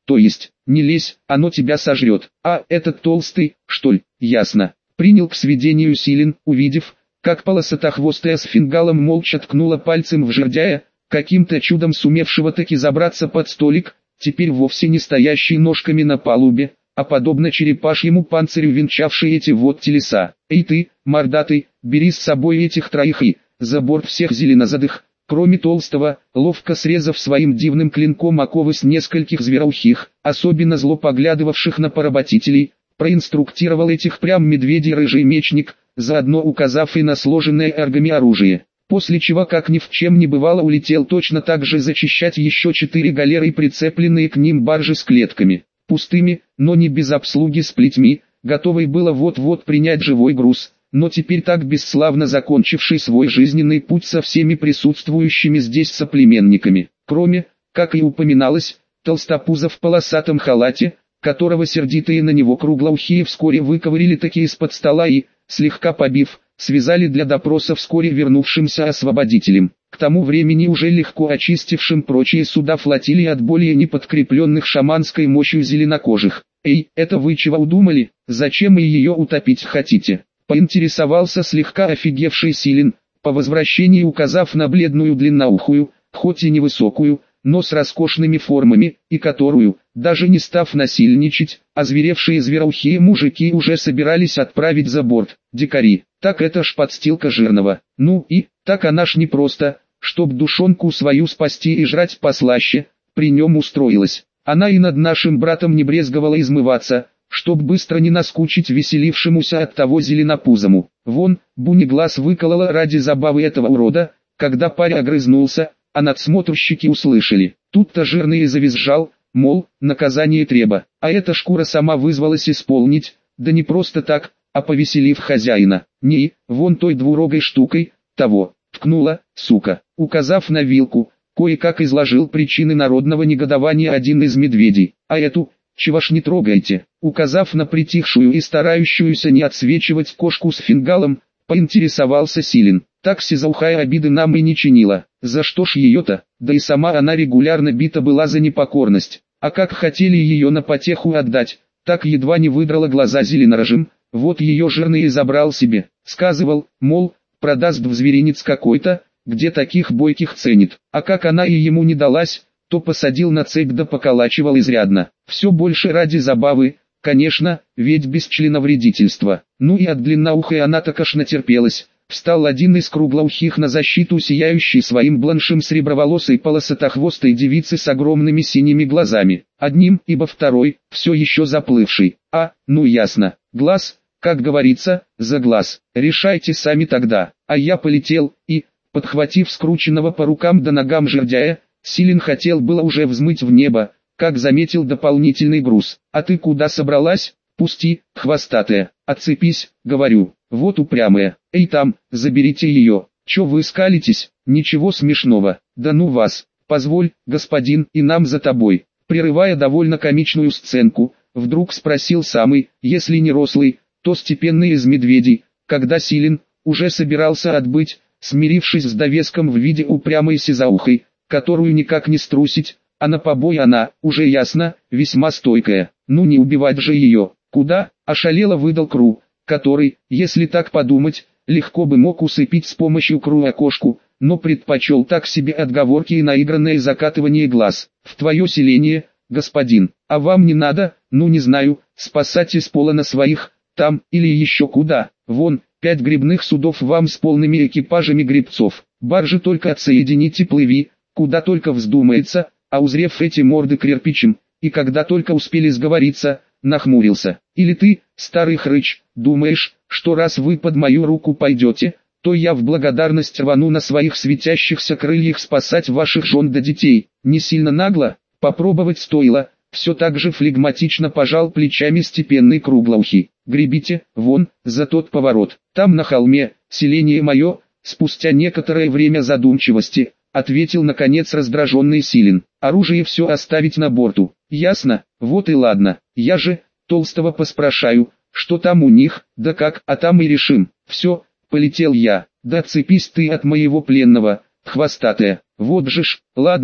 То есть, не лезь, оно тебя сожрет. А этот толстый, что ли? Ясно. Принял к сведению Силен, увидев, как полосатохвостая с фингалом молча ткнула пальцем в жердяя, каким-то чудом сумевшего таки забраться под столик, теперь вовсе не стоящий ножками на палубе, а подобно черепашьему панцирю венчавший эти вот телеса. «Эй ты, мордатый, бери с собой этих троих и, за борт всех зеленозадых», кроме толстого, ловко срезав своим дивным клинком оковы с нескольких звероухих, особенно зло поглядывавших на поработителей, проинструктировал этих прям медведей рыжий мечник, заодно указав и на сложенное эргами оружие. После чего как ни в чем не бывало улетел точно так же зачищать еще 4 галеры, прицепленные к ним баржи с клетками, пустыми, но не без обслуги с плетьми, готовый было вот-вот принять живой груз, но теперь так бесславно закончивший свой жизненный путь со всеми присутствующими здесь соплеменниками, кроме, как и упоминалось, толстопуза в полосатом халате, которого сердитые на него круглоухие вскоре выковырили таки из-под стола и, слегка побив, связали для допроса вскоре вернувшимся освободителем, к тому времени уже легко очистившим прочие суда флотилии от более неподкрепленных шаманской мощью зеленокожих. «Эй, это вы чего удумали? Зачем и ее утопить хотите?» Поинтересовался слегка офигевший Силен, по возвращении указав на бледную длинноухую, хоть и невысокую, но с роскошными формами, и которую, даже не став насильничать, озверевшие звероухие мужики уже собирались отправить за борт. Дикари, так это ж подстилка жирного. Ну и, так она ж не просто, чтоб душонку свою спасти и жрать послаще, при нем устроилась. Она и над нашим братом не брезговала измываться, чтоб быстро не наскучить веселившемуся от того зеленопузому. Вон, Бунеглаз выколола ради забавы этого урода, когда парень огрызнулся, а надсмотрщики услышали. Тут-то жирный завизжал, мол, наказание треба, а эта шкура сама вызвалась исполнить, да не просто так, а повеселив хозяина. Не, вон той двурогой штукой, того, ткнула, сука, указав на вилку, кое-как изложил причины народного негодования один из медведей, а эту, чего ж не трогайте, указав на притихшую и старающуюся не отсвечивать кошку с фингалом, поинтересовался Силен. Так сизаухая обиды нам и не чинила, за что ж ее-то, да и сама она регулярно бита была за непокорность, а как хотели ее на потеху отдать, так едва не выдрала глаза зеленорожим, вот ее жирный и забрал себе, сказывал, мол, продаст в зверинец какой-то, где таких бойких ценит, а как она и ему не далась, то посадил на цепь да поколачивал изрядно, все больше ради забавы, конечно, ведь без членовредительства, ну и от длинноухой она так аж натерпелась. Встал один из круглоухих на защиту сияющей своим бланшем среброволосой полосатохвостой девицы с огромными синими глазами. Одним, ибо второй, все еще заплывший. Ну ясно, глаз, как говорится, за глаз. Решайте сами тогда. А я полетел, и, подхватив скрученного по рукам да ногам жердяя, Силен хотел было уже взмыть в небо, как заметил дополнительный груз. А ты куда собралась? Пусти, хвостатая, отцепись, говорю. Вот упрямая. Эй там, заберите ее. Че вы скалитесь? Ничего смешного. Да ну вас. Позволь, господин, и нам за тобой. Прерывая довольно комичную сценку, вдруг спросил самый, если не рослый, то степенный из медведей, когда Силен уже собирался отбыть, смирившись с довеском в виде упрямой сизаухой, которую никак не струсить, а на побой она, уже ясно, весьма стойкая. Ну не убивать же ее. Куда? Ошалело выдал Кру, который, если так подумать, легко бы мог усыпить с помощью Кру окошку, но предпочел так себе отговорки и наигранное закатывание глаз. В твое селение, господин, а вам не надо, ну не знаю, спасать из пола на своих, там, или еще куда, вон, 5 грибных судов вам с полными экипажами грибцов, баржи только отсоедините, плыви, куда только вздумается, а узрев эти морды кирпичем, и когда только успели сговориться, нахмурился. Или ты, старый хрыч, думаешь, что раз вы под мою руку пойдете, то я в благодарность рвану на своих светящихся крыльях спасать ваших жен да детей? Не сильно нагло? Попробовать стоило. Все так же флегматично пожал плечами степенный круглоухий. Гребите, вон, за тот поворот. Там на холме, селение мое, спустя некоторое время задумчивости, ответил наконец раздраженный Силен. Оружие все оставить на борту. Ясно? Вот и ладно. Я же, толстого поспрашаю, что там у них, да как, а там и решим. Все, полетел я. Да отцепись ты от моего пленного, хвостатая. Вот же ж, ладно,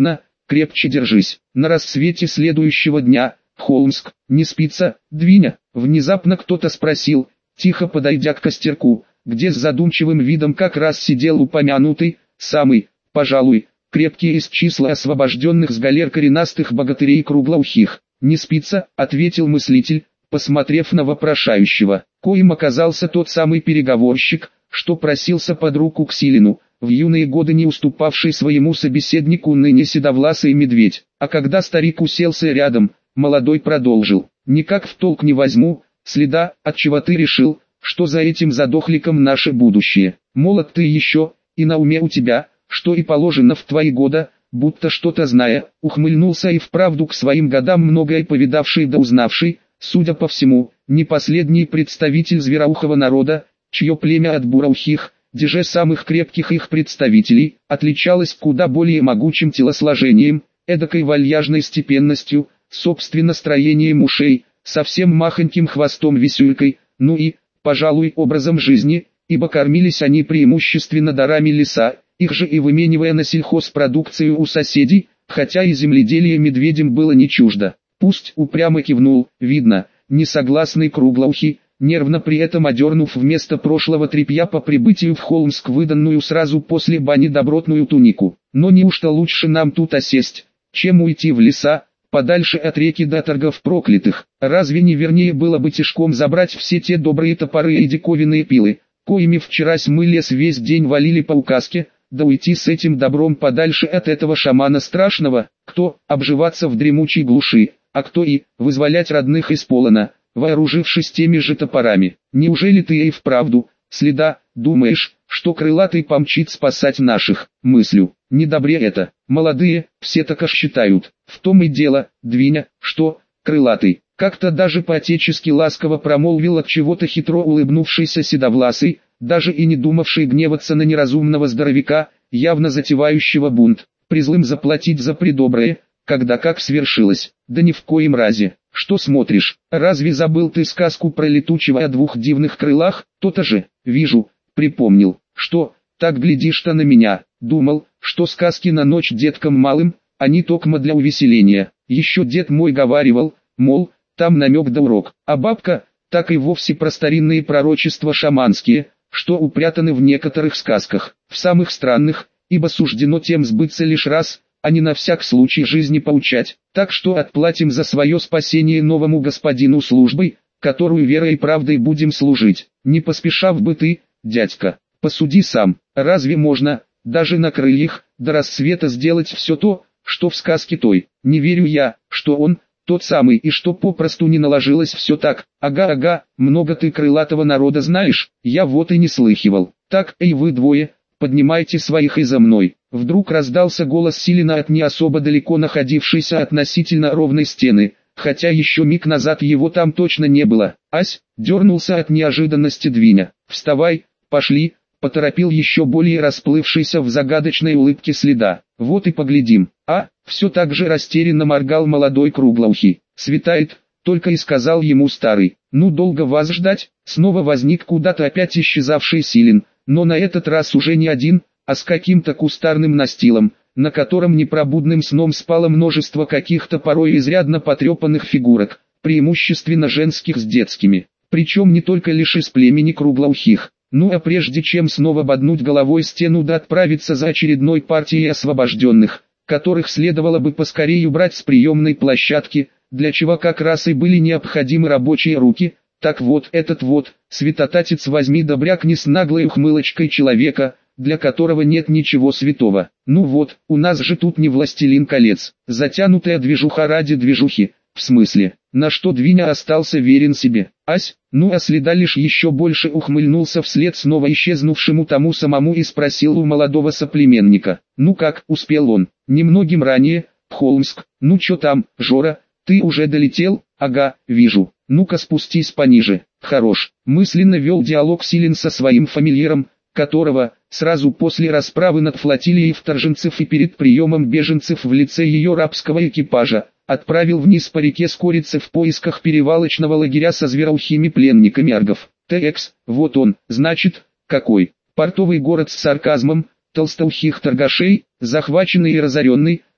крепче держись. На рассвете следующего дня, Холмск, не спится, Двиня? Внезапно кто-то спросил, тихо подойдя к костерку, где с задумчивым видом как раз сидел упомянутый, самый, пожалуй, крепкий из числа освобожденных с галер коренастых богатырей круглоухих. «Не спится», — ответил мыслитель, посмотрев на вопрошающего, коим оказался тот самый переговорщик, что просился под руку к Силину, в юные годы не уступавший своему собеседнику ныне седовласый медведь. А когда старик уселся рядом, молодой продолжил: «Никак в толк не возьму следа, отчего ты решил, что за этим задохликом наше будущее. Молод ты еще, и на уме у тебя, что и положено в твои года, будто что-то зная», ухмыльнулся и вправду к своим годам многое повидавший да узнавший, судя по всему, не последний представитель звероухого народа, чье племя от бураухих, деже самых крепких их представителей, отличалось куда более могучим телосложением, эдакой вальяжной степенностью, собственно строением ушей, совсем махоньким хвостом-висюлькой, ну и, пожалуй, образом жизни, ибо кормились они преимущественно дарами леса, их же и выменивая на сельхозпродукцию у соседей, хотя и земледелие медведям было не чуждо. Пусть упрямо кивнул, видно, несогласный круглоухий, нервно при этом одернув вместо прошлого тряпья по прибытию в Холмск выданную сразу после бани добротную тунику. «Но неужто лучше нам тут осесть, чем уйти в леса, подальше от реки до торгов проклятых? Разве не вернее было бы тишком забрать все те добрые топоры и диковинные пилы, коими вчерась мы лес весь день валили по указке, да уйти с этим добром подальше от этого шамана страшного, кто обживаться в дремучей глуши, а кто и вызволять родных из полона, вооружившись теми же топорами? Неужели ты и вправду, следа, думаешь, что крылатый помчит спасать наших?» «Мыслю, недобре это, молодые, все так считают. В том и дело, Двиня, что, крылатый». Как-то даже по-отечески ласково промолвил от чего-то хитро улыбнувшийся седовласый, даже и не думавший гневаться на неразумного здоровяка, явно затевающего бунт. «Призлым заплатить за предоброе, когда как свершилось, да ни в коем разе. Что смотришь, разве забыл ты сказку про летучего о двух дивных крылах? То-то же, вижу, припомнил. Что, так глядишь-то на меня, думал, что сказки на ночь деткам малым, а не токмо для увеселения. Еще дед мой говаривал, мол, там намек да урок, а бабка, так и вовсе про старинные пророчества шаманские, что упрятаны в некоторых сказках, в самых странных, ибо суждено тем сбыться лишь раз, а не на всяк случай жизни поучать. Так что отплатим за свое спасение новому господину службой, которую верой и правдой будем служить. Не поспешав бы ты, дядька, посуди сам, разве можно, даже на крыльях, до рассвета сделать все то, что в сказке той? Не верю я, что он, тот самый, и что попросту не наложилось все так. Ага, много ты крылатого народа знаешь, я вот и не слыхивал. Так, эй вы двое, поднимайте своих и за мной». Вдруг раздался голос Силина от не особо далеко находившейся относительно ровной стены, хотя еще миг назад его там точно не было. «Ась!» — дернулся от неожиданности Двиня. «Вставай, пошли!» — поторопил еще более расплывшийся в загадочной улыбке следа. «Вот и поглядим». «А?» — все так же растерянно моргал молодой круглоухий. «Светает», — только и сказал ему старый. «Ну долго вас ждать?» Снова возник куда-то опять исчезавший Силин, но на этот раз уже не один, а с каким-то кустарным настилом, на котором непробудным сном спало множество каких-то порой изрядно потрепанных фигурок, преимущественно женских с детскими, причем не только лишь из племени круглоухих. Ну а прежде чем снова боднуть головой стену да отправиться за очередной партией освобожденных, которых следовало бы поскорее убрать с приемной площадки, для чего как раз и были необходимы рабочие руки, так вот этот вот, святотатец возьми да брякни с наглой ухмылочкой человека, для которого нет ничего святого. Ну вот, у нас же тут не «Властелин колец», затянутая движуха ради движухи, в смысле, на что Двиня остался верен себе. «Ась?» Ну а следа лишь еще больше ухмыльнулся вслед снова исчезнувшему тому самому и спросил у молодого соплеменника. «Ну как, успел он?» «Немногим ранее, Холмск». «Ну чё там, Жора, ты уже долетел?» «Ага, вижу. Ну-ка спустись пониже». «Хорош». Мысленно вел диалог Силин со своим фамильяром, которого, сразу после расправы над флотилией вторженцев и перед приемом беженцев в лице ее рабского экипажа, отправил вниз по реке Скорице в поисках перевалочного лагеря со звероухими пленниками аргов. «Текс, вот он, значит, какой?» Портовый город с сарказмом, толстоухих торгашей, захваченный и разоренный,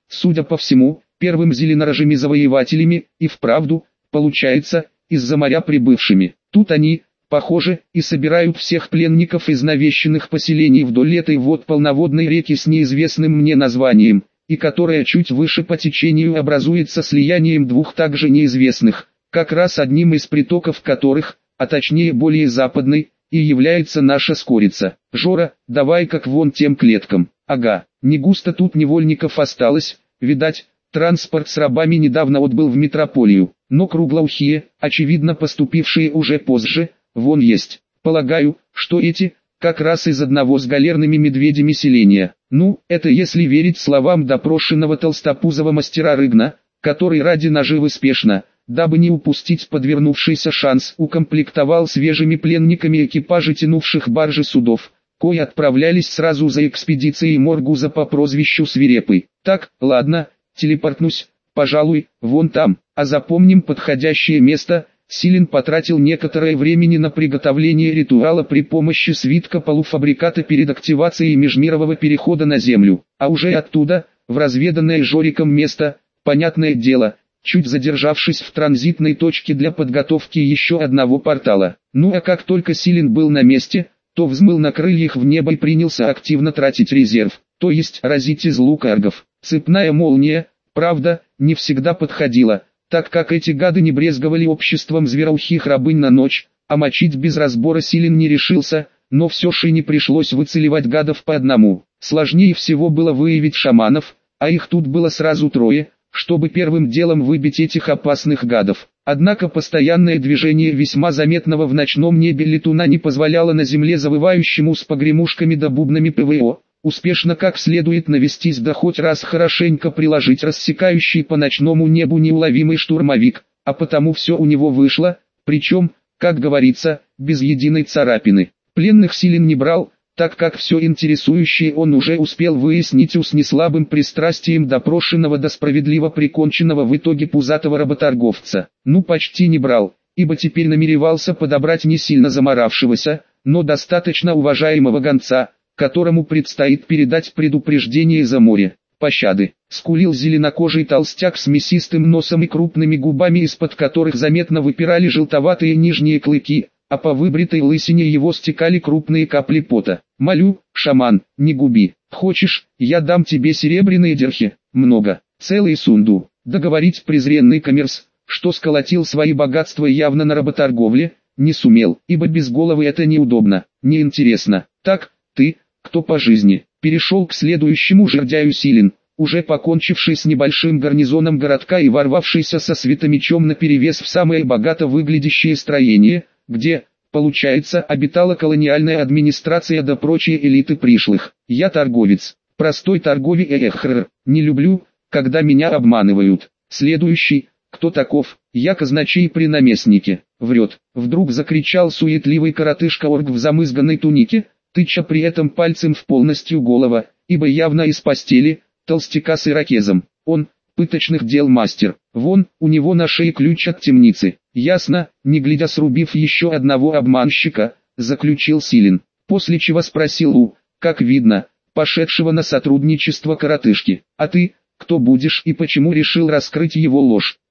Судя по всему, первым зеленорожими завоевателями, и вправду, получается, из-за моря прибывшими. Тут они, похоже, и собирают всех пленников из навещенных поселений вдоль этой вот полноводной реки с неизвестным мне названием, и которая чуть выше по течению образуется слиянием двух также неизвестных, как раз одним из притоков которых, а точнее более западной, и является наша Скорица. Жора, давай-ка к вон тем клеткам. Ага, не густо тут невольников осталось, видать, транспорт с рабами недавно отбыл в метрополию, но круглоухие, очевидно поступившие уже позже, вон есть. Полагаю, что эти, как раз из одного с галерными медведями селения. Ну, это если верить словам допрошенного толстопузого мастера Рыгна, который ради наживы спешно, дабы не упустить подвернувшийся шанс, укомплектовал свежими пленниками экипажи тянувших баржи судов, кои отправлялись сразу за экспедицией Моргуза по прозвищу Свирепый. Так, ладно, телепортнусь, пожалуй, вон там, а запомним подходящее место. Силин потратил некоторое времени на приготовление ритуала при помощи свитка полуфабриката перед активацией межмирового перехода на Землю, а уже оттуда, в разведанное Жориком место, понятное дело, чуть задержавшись в транзитной точке для подготовки еще одного портала. Ну а как только Силин был на месте, то взмыл на крыльях в небо и принялся активно тратить резерв, то есть разить из лука аргов. Цепная молния, правда, не всегда подходила, так как эти гады не брезговали обществом звероухих рабынь на ночь, а мочить без разбора Силин не решился, но все же не пришлось выцеливать гадов по одному. Сложнее всего было выявить шаманов, а их тут было сразу трое, чтобы первым делом выбить этих опасных гадов. Однако постоянное движение весьма заметного в ночном небе летуна не позволяло на земле завывающему с погремушками да бубнами ПВО, успешно как следует навестись да хоть раз хорошенько приложить рассекающий по ночному небу неуловимый штурмовик, а потому все у него вышло, причем, как говорится, без единой царапины. Пленных Силин не брал, так как все интересующее он уже успел выяснить с неслабым пристрастием допрошенного до справедливо приконченного в итоге пузатого работорговца. Ну почти не брал, ибо теперь намеревался подобрать не сильно заморавшегося, но достаточно уважаемого гонца, которому предстоит передать предупреждение за море. Пощады, скулил зеленокожий толстяк с мясистым носом и крупными губами, из-под которых заметно выпирали желтоватые нижние клыки, а по выбритой лысине его стекали крупные капли пота. «Молю, шаман, не губи. Хочешь, я дам тебе серебряные дирхи? Много. Целый сунду». Договорить презренный коммерс, что сколотил свои богатства явно на работорговле, не сумел, ибо без головы это неудобно, неинтересно. «Так, ты, кто по жизни?» Перешел к следующему жердяю Силин, уже покончивший с небольшим гарнизоном городка и ворвавшийся со светомечом наперевес в самое богато выглядящее строение, где, получается, обитала колониальная администрация да прочие элиты пришлых. «Я торговец, простой торговец, не люблю, когда меня обманывают». Следующий, кто таков? «Я казначей при наместнике». Врет. Вдруг закричал суетливый коротышка-орг в замызганной тунике, тыча при этом пальцем в полностью голова, ибо явно из постели, толстяка с ирокезом. Он, пыточных дел мастер. Вон, у него на шее ключ от темницы. Ясно, не глядя срубив еще одного обманщика, заключил Силин. После чего спросил у, как видно, пошедшего на сотрудничество коротышки: «А ты, кто будешь и почему решил раскрыть его ложь?»